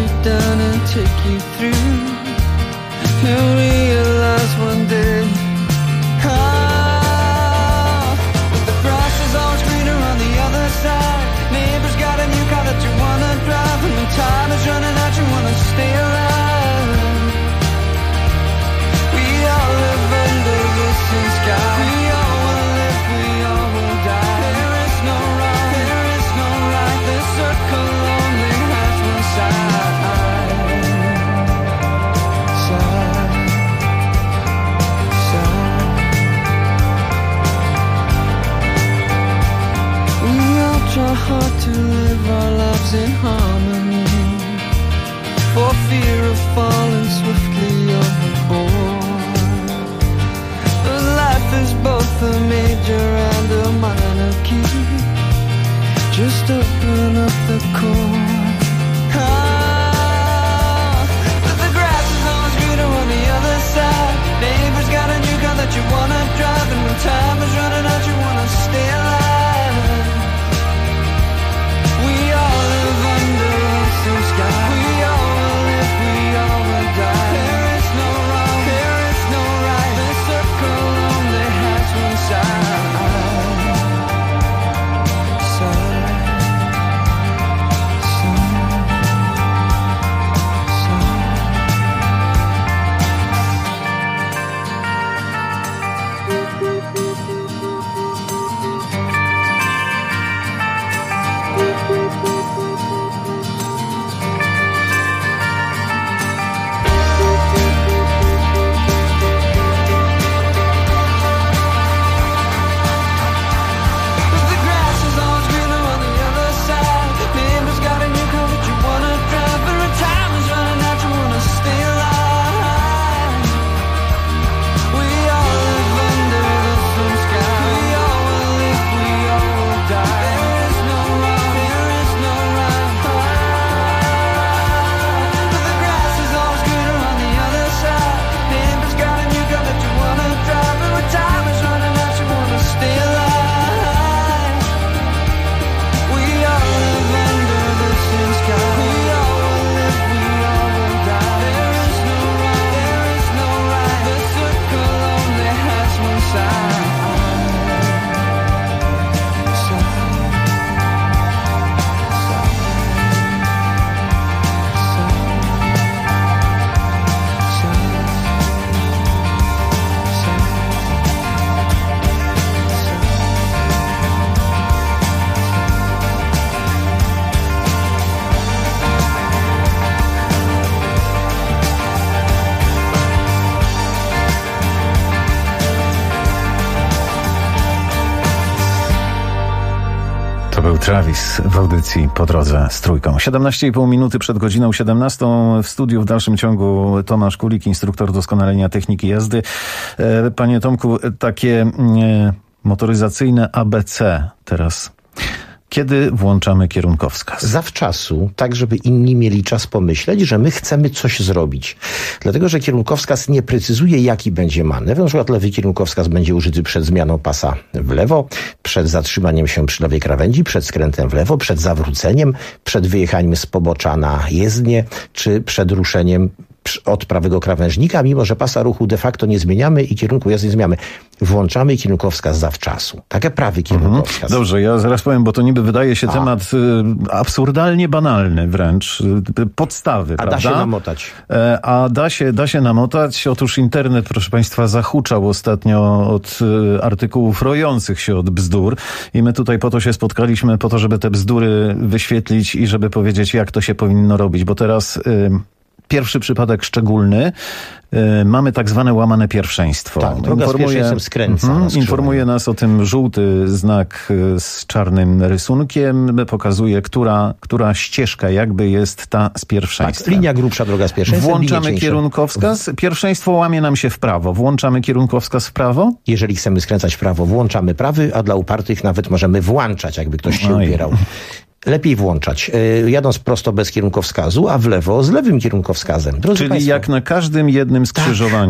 you down and take you through. You'll realize one day, the grass is always greener on the other side. Neighbor's got a new car that you wanna drive, and when time is running out, you wanna stay alive. We all live under the same sky. We all will live, we all will die. There is no wrong, there is no right. This circle only has one side. Try hard to live our lives in harmony, for fear of falling swiftly overboard. But life is both a major and a minor key. Just open up the chord. But the grass is always greener on the other side. Neighbor's got a new car that you wanna drive, and when time is running out, you wanna stay alive. Sky. We all will live, we all will die. There is no wrong, there is no right. The circle only has one side. Side. Travis w audycji Po drodze z Trójką. 17,5 minuty przed godziną 17. W studiu w dalszym ciągu Tomasz Kulik, instruktor doskonalenia techniki jazdy. Panie Tomku, takie motoryzacyjne ABC teraz. Kiedy włączamy kierunkowskaz? Zawczasu, tak żeby inni mieli czas pomyśleć, że my chcemy coś zrobić. Dlatego, że kierunkowskaz nie precyzuje, jaki będzie manewr. Na przykład lewy kierunkowskaz będzie użyty przed zmianą pasa w lewo, przed zatrzymaniem się przy lewej krawędzi, przed skrętem w lewo, przed zawróceniem, przed wyjechaniem z pobocza na jezdnię, czy przed ruszeniem od prawego krawężnika, mimo że pasa ruchu de facto nie zmieniamy i kierunku jazdy nie zmieniamy. Włączamy kierunkowskaz zawczasu. Takie prawy kierunkowskaz. Dobrze, ja zaraz powiem, bo to niby wydaje się temat absurdalnie banalny wręcz. Podstawy, prawda? Da się namotać. A da się namotać. Otóż internet, proszę Państwa, zahuczał ostatnio od artykułów rojących się od bzdur i my tutaj po to się spotkaliśmy, po to, żeby te bzdury wyświetlić i żeby powiedzieć, jak to się powinno robić, bo teraz pierwszy przypadek szczególny. Mamy tak zwane łamane pierwszeństwo. Tak, droga z pierwszeństwem skręca. Informuje nas o tym żółty znak z czarnym rysunkiem. Pokazuje, która ścieżka jakby jest ta z pierwszeństwem. Tak, linia grubsza, droga z pierwszeństwem. Włączamy kierunkowskaz. Pierwszeństwo łamie nam się w prawo. Włączamy kierunkowskaz w prawo? Jeżeli chcemy skręcać w prawo, włączamy prawy, a dla upartych nawet możemy włączać, jakby ktoś się upierał. Lepiej włączać, jadąc prosto bez kierunkowskazu, a w lewo z lewym kierunkowskazem. Drodzy Czyli Państwo, jak na każdym jednym skrzyżowaniu.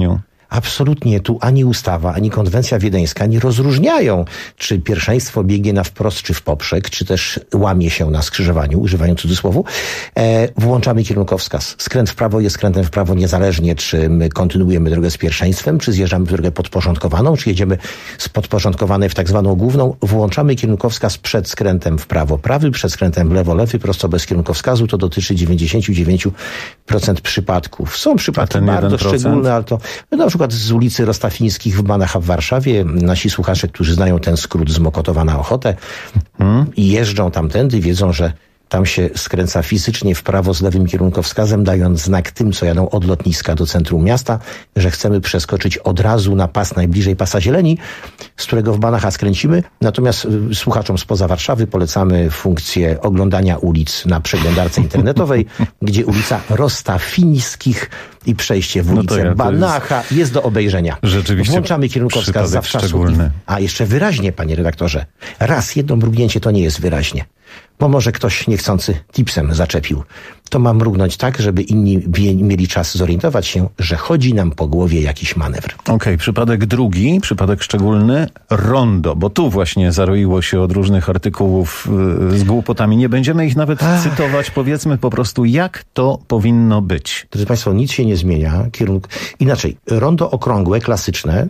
Absolutnie tu ani ustawa, ani konwencja wiedeńska nie rozróżniają, czy pierwszeństwo biegnie na wprost, czy w poprzek, czy też łamie się na skrzyżowaniu, używając cudzysłowu. Włączamy kierunkowskaz. Skręt w prawo jest skrętem w prawo niezależnie, czy my kontynuujemy drogę z pierwszeństwem, czy zjeżdżamy w drogę podporządkowaną, czy jedziemy z podporządkowanej w tak zwaną główną. Włączamy kierunkowskaz przed skrętem w prawo prawy, przed skrętem w lewo lewy, prosto bez kierunkowskazu. To dotyczy 99% przypadków. Są przypadki bardzo szczególne, ale to na przykład z ulicy Rostafińskich w Banach w Warszawie. Nasi słuchacze, którzy znają ten skrót z Mokotowa na Ochotę i jeżdżą tamtędy, wiedzą, że tam się skręca fizycznie w prawo z lewym kierunkowskazem, dając znak tym, co jadą od lotniska do centrum miasta, że chcemy przeskoczyć od razu na pas najbliżej pasa zieleni, z którego w Banacha skręcimy. Natomiast słuchaczom spoza Warszawy polecamy funkcję oglądania ulic na przeglądarce internetowej, gdzie ulica Rostafińskich i przejście w ulicę Banacha jest do obejrzenia. Rzeczywiście. Włączamy kierunkowskaz zawczasu. A jeszcze wyraźnie, panie redaktorze, raz jedno mrugnięcie to nie jest wyraźnie. Bo może ktoś niechcący tipsem zaczepił. To ma mrugnąć tak, żeby inni mieli czas zorientować się, że chodzi nam po głowie jakiś manewr. Okej, przypadek drugi, przypadek szczególny, rondo, bo tu właśnie zaroiło się od różnych artykułów z głupotami. Nie będziemy ich nawet cytować, powiedzmy po prostu, jak to powinno być. Drodzy Państwo, nic się nie zmienia. Inaczej, rondo okrągłe, klasyczne,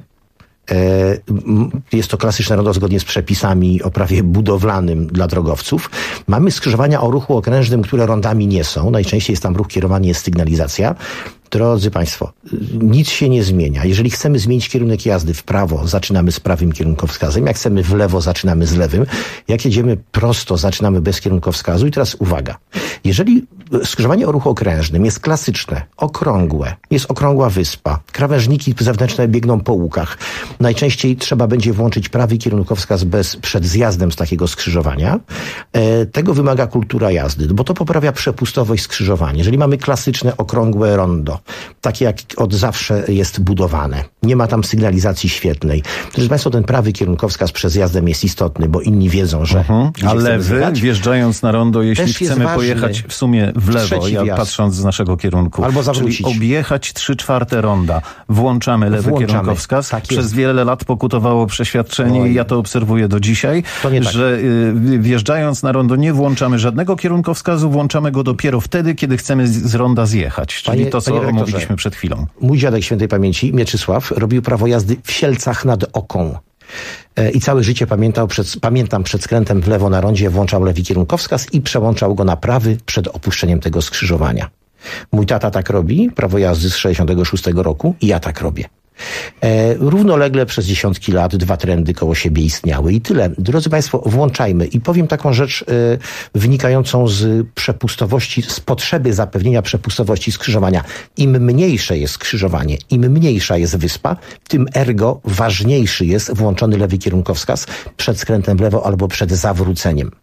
jest to klasyczne rondo zgodnie z przepisami o prawie budowlanym dla drogowców. Mamy skrzyżowania o ruchu okrężnym, które rondami nie są. Najczęściej jest tam ruch kierowany, jest sygnalizacja. Drodzy Państwo, nic się nie zmienia. Jeżeli chcemy zmienić kierunek jazdy w prawo, zaczynamy z prawym kierunkowskazem. Jak chcemy w lewo, zaczynamy z lewym. Jak jedziemy prosto, zaczynamy bez kierunkowskazu. I teraz uwaga. Jeżeli skrzyżowanie o ruchu okrężnym jest klasyczne, okrągłe, jest okrągła wyspa, krawężniki zewnętrzne biegną po łukach, najczęściej trzeba będzie włączyć prawy kierunkowskaz przed zjazdem z takiego skrzyżowania. Tego wymaga kultura jazdy, bo to poprawia przepustowość skrzyżowania. Jeżeli mamy klasyczne, okrągłe rondo, takie jak od zawsze jest budowane, nie ma tam sygnalizacji świetlnej. Proszę Państwa, ten prawy kierunkowskaz przed zjazdem jest istotny, bo inni wiedzą, że... A lewy, wjeżdżając na rondo, jeśli chcemy pojechać w sumie w lewo, patrząc z naszego kierunku, albo zawrócić, czyli objechać 3/4 ronda, włączamy lewy kierunkowskaz. Tak przez wiele lat pokutowało przeświadczenie i ja to obserwuję do dzisiaj, że wjeżdżając na rondo nie włączamy żadnego kierunkowskazu, włączamy go dopiero wtedy, kiedy chcemy z ronda zjechać. Czyli to, co omówiliśmy przed chwilą. Mój dziadek świętej pamięci, Mieczysław, robił prawo jazdy w Sielcach nad Oką. I całe życie pamiętam przed skrętem w lewo na rondzie włączał lewy kierunkowskaz i przełączał go na prawy przed opuszczeniem tego skrzyżowania. Mój tata tak robi, prawo jazdy z 66 roku i ja tak robię. Równolegle przez dziesiątki lat 2 trendy koło siebie istniały i tyle. Drodzy Państwo, włączajmy. I powiem taką rzecz wynikającą z przepustowości, z potrzeby zapewnienia przepustowości skrzyżowania. Im mniejsze jest skrzyżowanie, im mniejsza jest wyspa, tym ergo ważniejszy jest włączony lewy kierunkowskaz przed skrętem w lewo albo przed zawróceniem.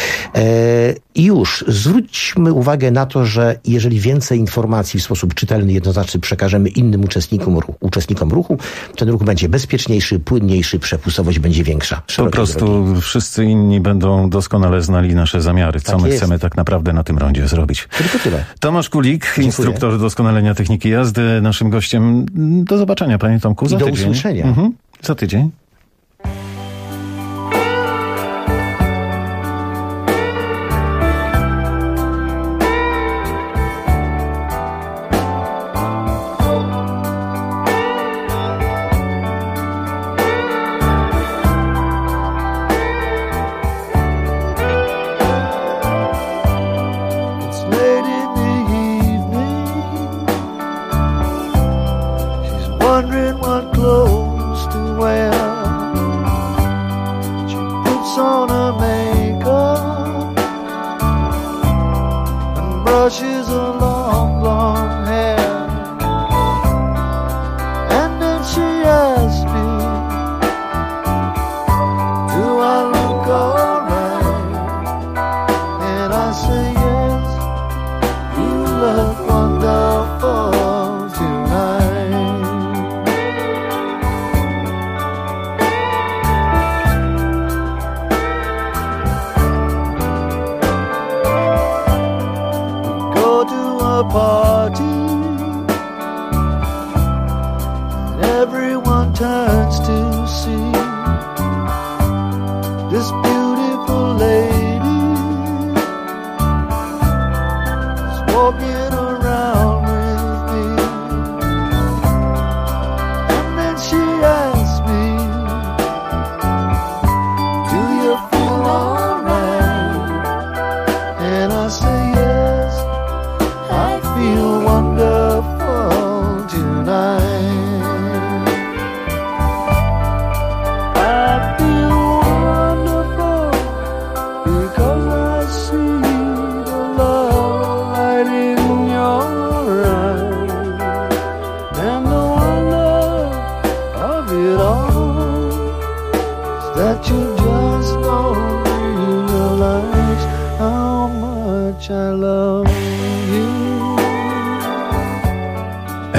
I już zwróćmy uwagę na to, że jeżeli więcej informacji w sposób czytelny, jednoznaczny przekażemy innym uczestnikom ruchu, ten ruch będzie bezpieczniejszy, płynniejszy, przepustowość będzie większa. Po prostu wszyscy inni będą doskonale znali nasze zamiary, co my chcemy tak naprawdę na tym rondzie zrobić. Tylko tyle. Tomasz Kulik, instruktor doskonalenia techniki jazdy, naszym gościem. Do zobaczenia, panie Tomku, za tydzień. Do usłyszenia. Za tydzień. Wondering what clothes to wear.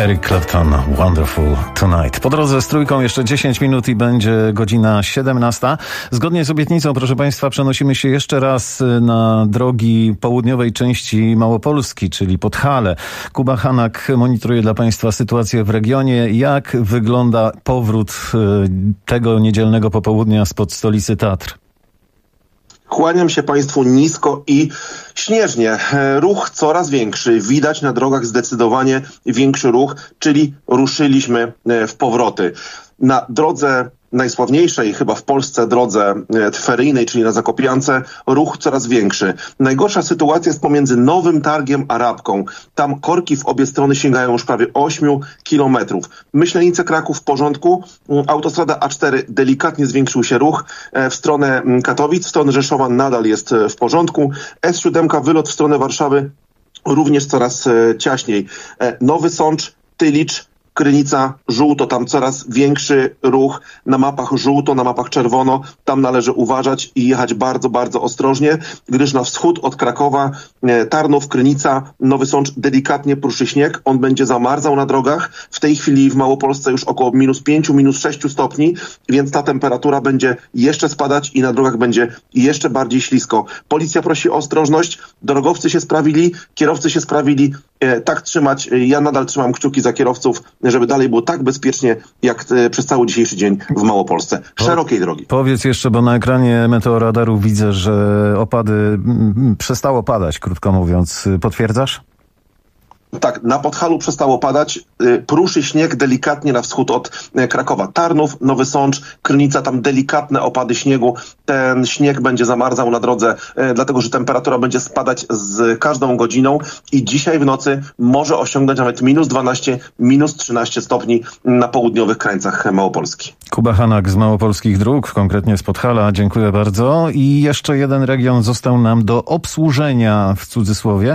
Eric Clapton, Wonderful Tonight. Po drodze z Trójką jeszcze 10 minut i będzie godzina 17. Zgodnie z obietnicą, proszę Państwa, przenosimy się jeszcze raz na drogi południowej części Małopolski, czyli Podhale. Kuba Hanak monitoruje dla Państwa sytuację w regionie. Jak wygląda powrót tego niedzielnego popołudnia spod stolicy Tatr? Kłaniam się Państwu nisko i śnieżnie. Ruch coraz większy. Widać na drogach zdecydowanie większy ruch, czyli ruszyliśmy w powroty. Na drodze najsławniejszej chyba w Polsce drodze feryjnej, czyli na Zakopiance, ruch coraz większy. Najgorsza sytuacja jest pomiędzy Nowym Targiem a Rabką. Tam korki w obie strony sięgają już prawie 8 kilometrów. Myślenice Kraków w porządku. Autostrada A4 delikatnie zwiększył się ruch w stronę Katowic, w stronę Rzeszowa nadal jest w porządku. S7 wylot w stronę Warszawy również coraz ciaśniej. Nowy Sącz, Tylicz, Krynica, żółto, tam coraz większy ruch, na mapach żółto, na mapach czerwono, tam należy uważać i jechać bardzo, bardzo ostrożnie, gdyż na wschód od Krakowa, Tarnów, Krynica, Nowy Sącz delikatnie pruszy śnieg, on będzie zamarzał na drogach, w tej chwili w Małopolsce już około -5, -6 stopni, więc ta temperatura będzie jeszcze spadać i na drogach będzie jeszcze bardziej ślisko. Policja prosi o ostrożność, drogowcy się sprawili, kierowcy się sprawili, tak trzymać, ja nadal trzymam kciuki za kierowców, żeby dalej było tak bezpiecznie, jak przez cały dzisiejszy dzień w Małopolsce. Szerokiej drogi. Powiedz jeszcze, bo na ekranie meteoradaru widzę, że opady przestało padać, krótko mówiąc. Potwierdzasz? Tak, na Podhalu przestało padać. Pruszy śnieg delikatnie na wschód od Krakowa. Tarnów, Nowy Sącz, Krynica, tam delikatne opady śniegu. Ten śnieg będzie zamarzał na drodze, dlatego że temperatura będzie spadać z każdą godziną i dzisiaj w nocy może osiągnąć nawet -12, -13 stopni na południowych krańcach Małopolski. Kuba Hanak z Małopolskich Dróg, konkretnie z Podhala. Dziękuję bardzo. I jeszcze jeden region został nam do obsłużenia, w cudzysłowie.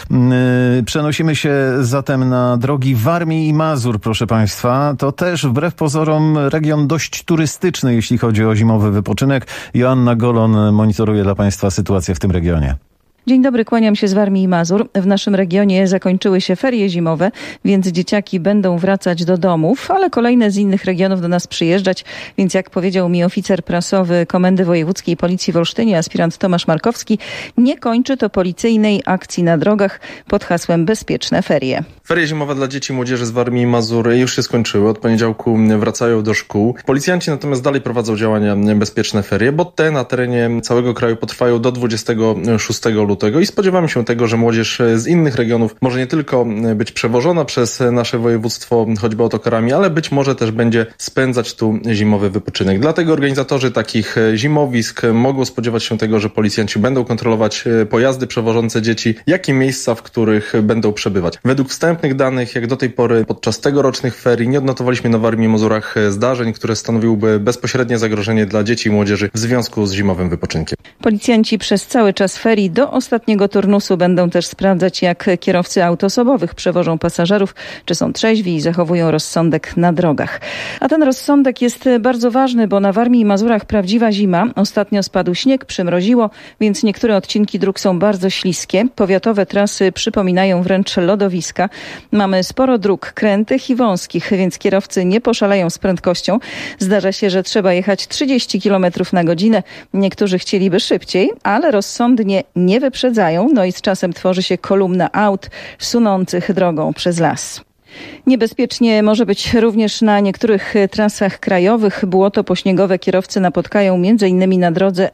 Przenosimy się zatem na drogi Warmii i Mazur, proszę Państwa. To też wbrew pozorom region dość turystyczny, jeśli chodzi o zimowy wypoczynek. Joanna Golon monitoruje dla Państwa sytuację w tym regionie. Dzień dobry, kłaniam się z Warmii i Mazur. W naszym regionie zakończyły się ferie zimowe, więc dzieciaki będą wracać do domów, ale kolejne z innych regionów do nas przyjeżdżać, więc jak powiedział mi oficer prasowy Komendy Wojewódzkiej Policji w Olsztynie, aspirant Tomasz Markowski, nie kończy to policyjnej akcji na drogach pod hasłem Bezpieczne ferie. Ferie zimowe dla dzieci i młodzieży z Warmii i Mazur już się skończyły. Od poniedziałku wracają do szkół. Policjanci natomiast dalej prowadzą działania Bezpieczne ferie, bo te na terenie całego kraju potrwają do 26 lutego i spodziewamy się tego, że młodzież z innych regionów może nie tylko być przewożona przez nasze województwo choćby autokarami, ale być może też będzie spędzać tu zimowy wypoczynek. Dlatego organizatorzy takich zimowisk mogą spodziewać się tego, że policjanci będą kontrolować pojazdy przewożące dzieci, jak i miejsca, w których będą przebywać. Według wstępnych danych, jak do tej pory podczas tegorocznych ferii nie odnotowaliśmy na Warmii i Mazurach zdarzeń, które stanowiłyby bezpośrednie zagrożenie dla dzieci i młodzieży w związku z zimowym wypoczynkiem. Policjanci przez cały czas ferii do ostatniego turnusu będą też sprawdzać, jak kierowcy aut osobowych przewożą pasażerów, czy są trzeźwi i zachowują rozsądek na drogach. A ten rozsądek jest bardzo ważny, bo na Warmii i Mazurach prawdziwa zima. Ostatnio spadł śnieg, przymroziło, więc niektóre odcinki dróg są bardzo śliskie. Powiatowe trasy przypominają wręcz lodowiska. Mamy sporo dróg krętych i wąskich, więc kierowcy nie poszaleją z prędkością. Zdarza się, że trzeba jechać 30 km na godzinę. Niektórzy chcieliby szybciej, ale rozsądnie nie wyprzedzają, no i z czasem tworzy się kolumna aut sunących drogą przez las. Niebezpiecznie może być również na niektórych trasach krajowych. Błoto pośniegowe kierowcy napotkają m.in. na drodze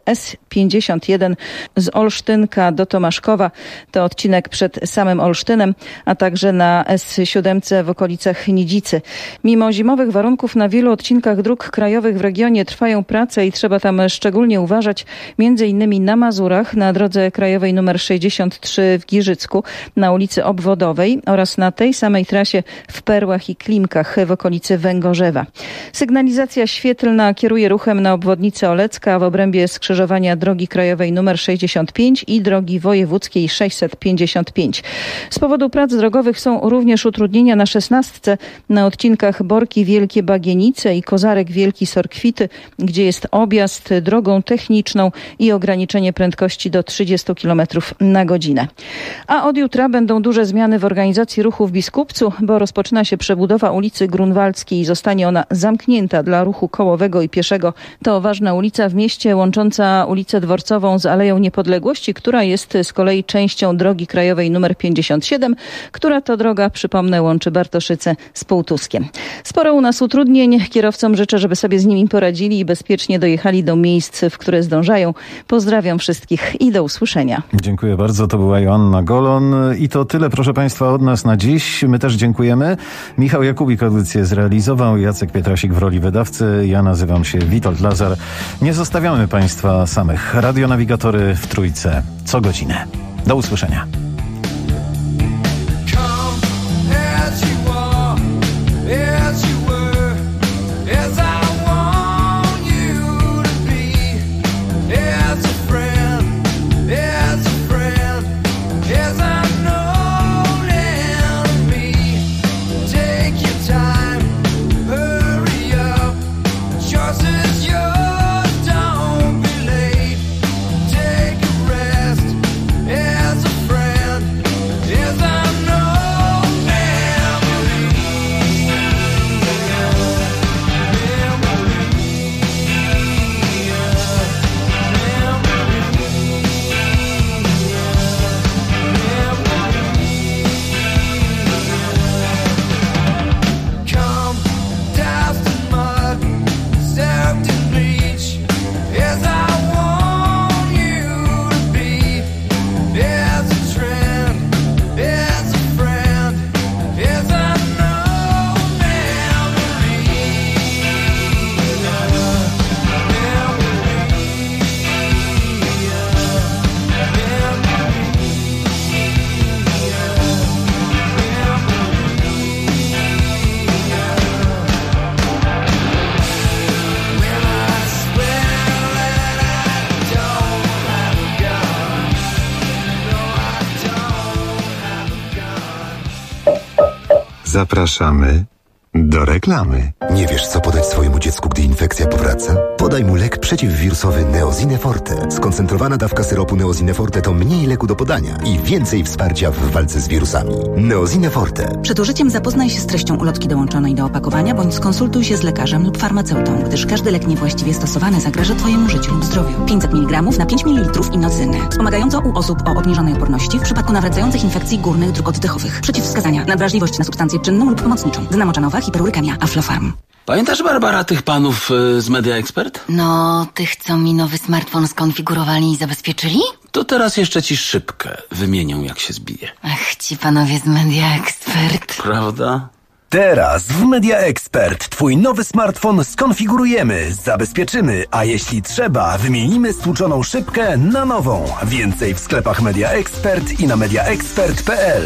S51 z Olsztynka do Tomaszkowa. To odcinek przed samym Olsztynem, a także na S7 w okolicach Nidzicy. Mimo zimowych warunków na wielu odcinkach dróg krajowych w regionie trwają prace i trzeba tam szczególnie uważać, m.in. na Mazurach, na drodze krajowej nr 63 w Giżycku, na ulicy Obwodowej oraz na tej samej trasie w Perłach i Klimkach w okolicy Węgorzewa. Sygnalizacja świetlna kieruje ruchem na obwodnicę Olecka w obrębie skrzyżowania drogi krajowej nr 65 i drogi wojewódzkiej 655. Z powodu prac drogowych są również utrudnienia na 16 na odcinkach Borki Wielkie Bagienice i Kozarek Wielki Sorkwity, gdzie jest objazd drogą techniczną i ograniczenie prędkości do 30 km na godzinę. A od jutra będą duże zmiany w organizacji ruchu w Biskupcu, bo Niedługo rozpoczyna się przebudowa ulicy Grunwaldzkiej i zostanie ona zamknięta dla ruchu kołowego i pieszego. To ważna ulica w mieście, łącząca ulicę Dworcową z Aleją Niepodległości, która jest z kolei częścią drogi krajowej nr 57, która to droga, przypomnę, łączy Bartoszyce z Półtuskiem. Sporo u nas utrudnień. Kierowcom życzę, żeby sobie z nimi poradzili i bezpiecznie dojechali do miejsc, w które zdążają. Pozdrawiam wszystkich i do usłyszenia. Dziękuję bardzo. To była Joanna Golon. I to tyle, proszę Państwa, od nas na dziś. My też dziękujemy. Michał Jakubik audycję zrealizował, Jacek Pietrasik w roli wydawcy. Ja nazywam się Witold Lazar. Nie zostawiamy Państwa samych. Radionawigatory w Trójce co godzinę. Do usłyszenia. Zapraszamy do reklamy. Nie wiesz, co podać swojemu dziecku, gdy infekcja powraca? Podaj mu lek przeciwwirusowy Neosine Forte. Skoncentrowana dawka syropu Neosine Forte to mniej leku do podania i więcej wsparcia w walce z wirusami. Neosine Forte. Przed użyciem zapoznaj się z treścią ulotki dołączonej do opakowania, bądź skonsultuj się z lekarzem lub farmaceutą, gdyż każdy lek niewłaściwie stosowany zagraża Twojemu życiu lub zdrowiu. 500 mg na 5 ml inocyny. Wspomagająco u osób o obniżonej odporności w przypadku nawracających infekcji górnych dróg oddechowych. Przeciwwskazania: nadwrażliwość na substancję czynną lub pomocniczą. Dynamo Czanowa, hiperurykemia, Aflofarm. Pamiętasz, Barbara, tych panów z Media Expert? No, tych, co mi nowy smartfon skonfigurowali i zabezpieczyli? To teraz jeszcze ci szybkę wymienią, jak się zbije. Ach, ci panowie z Media Expert. Prawda? Teraz w Media Expert twój nowy smartfon skonfigurujemy, zabezpieczymy, a jeśli trzeba, wymienimy stłuczoną szybkę na nową. Więcej w sklepach Media Expert i na mediaexpert.pl.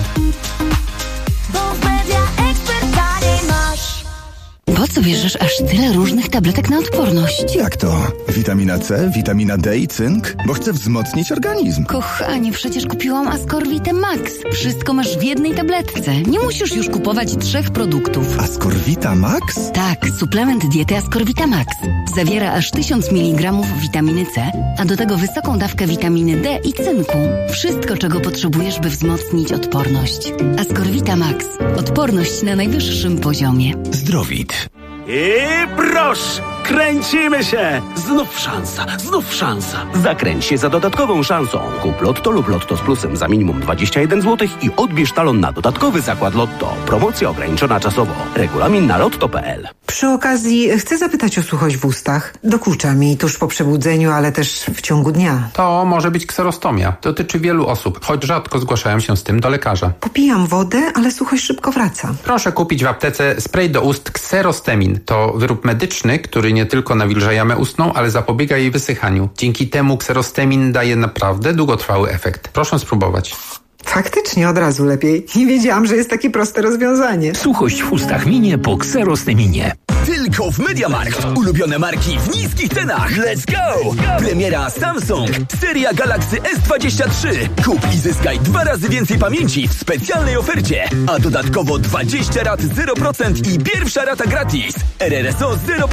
Po co bierzesz aż tyle różnych tabletek na odporność? Jak to? Witamina C, witamina D i cynk? Bo chcę wzmocnić organizm. Kochanie, przecież kupiłam Ascorvite Max. Wszystko masz w jednej tabletce. Nie musisz już kupować 3 produktów. Ascorvita Max? Tak, suplement diety Ascorvita Max. Zawiera aż 1000 mg witaminy C, a do tego wysoką dawkę witaminy D i cynku. Wszystko, czego potrzebujesz, by wzmocnić odporność. Ascorvita Max. Odporność na najwyższym poziomie. Zdrowit. I proszę, kręcimy się! Znów szansa. Zakręć się za dodatkową szansą. Kup Lotto lub Lotto z plusem za minimum 21 zł i odbierz talon na dodatkowy zakład Lotto. Promocja ograniczona czasowo. Regulamin na lotto.pl. Przy okazji chcę zapytać o suchość w ustach. Dokucza mi tuż po przebudzeniu, ale też w ciągu dnia. To może być kserostomia. Dotyczy wielu osób, choć rzadko zgłaszają się z tym do lekarza. Popijam wodę, ale suchość szybko wraca. Proszę kupić w aptece spray do ust Xerostemin. To wyrób medyczny, który nie tylko nawilża jamę ustną, ale zapobiega jej wysychaniu. Dzięki temu Xerostemin daje naprawdę długotrwały efekt. Proszę spróbować. Faktycznie od razu lepiej. Nie wiedziałam, że jest takie proste rozwiązanie. Suchość w ustach minie po Xerosteminie. Tylko w MediaMarkt. Ulubione marki w niskich cenach. Let's go! Premiera Samsung. Seria Galaxy S23. Kup i zyskaj 2 razy więcej pamięci w specjalnej ofercie. A dodatkowo 20 rat 0% i pierwsza rata gratis. RRSO 0%.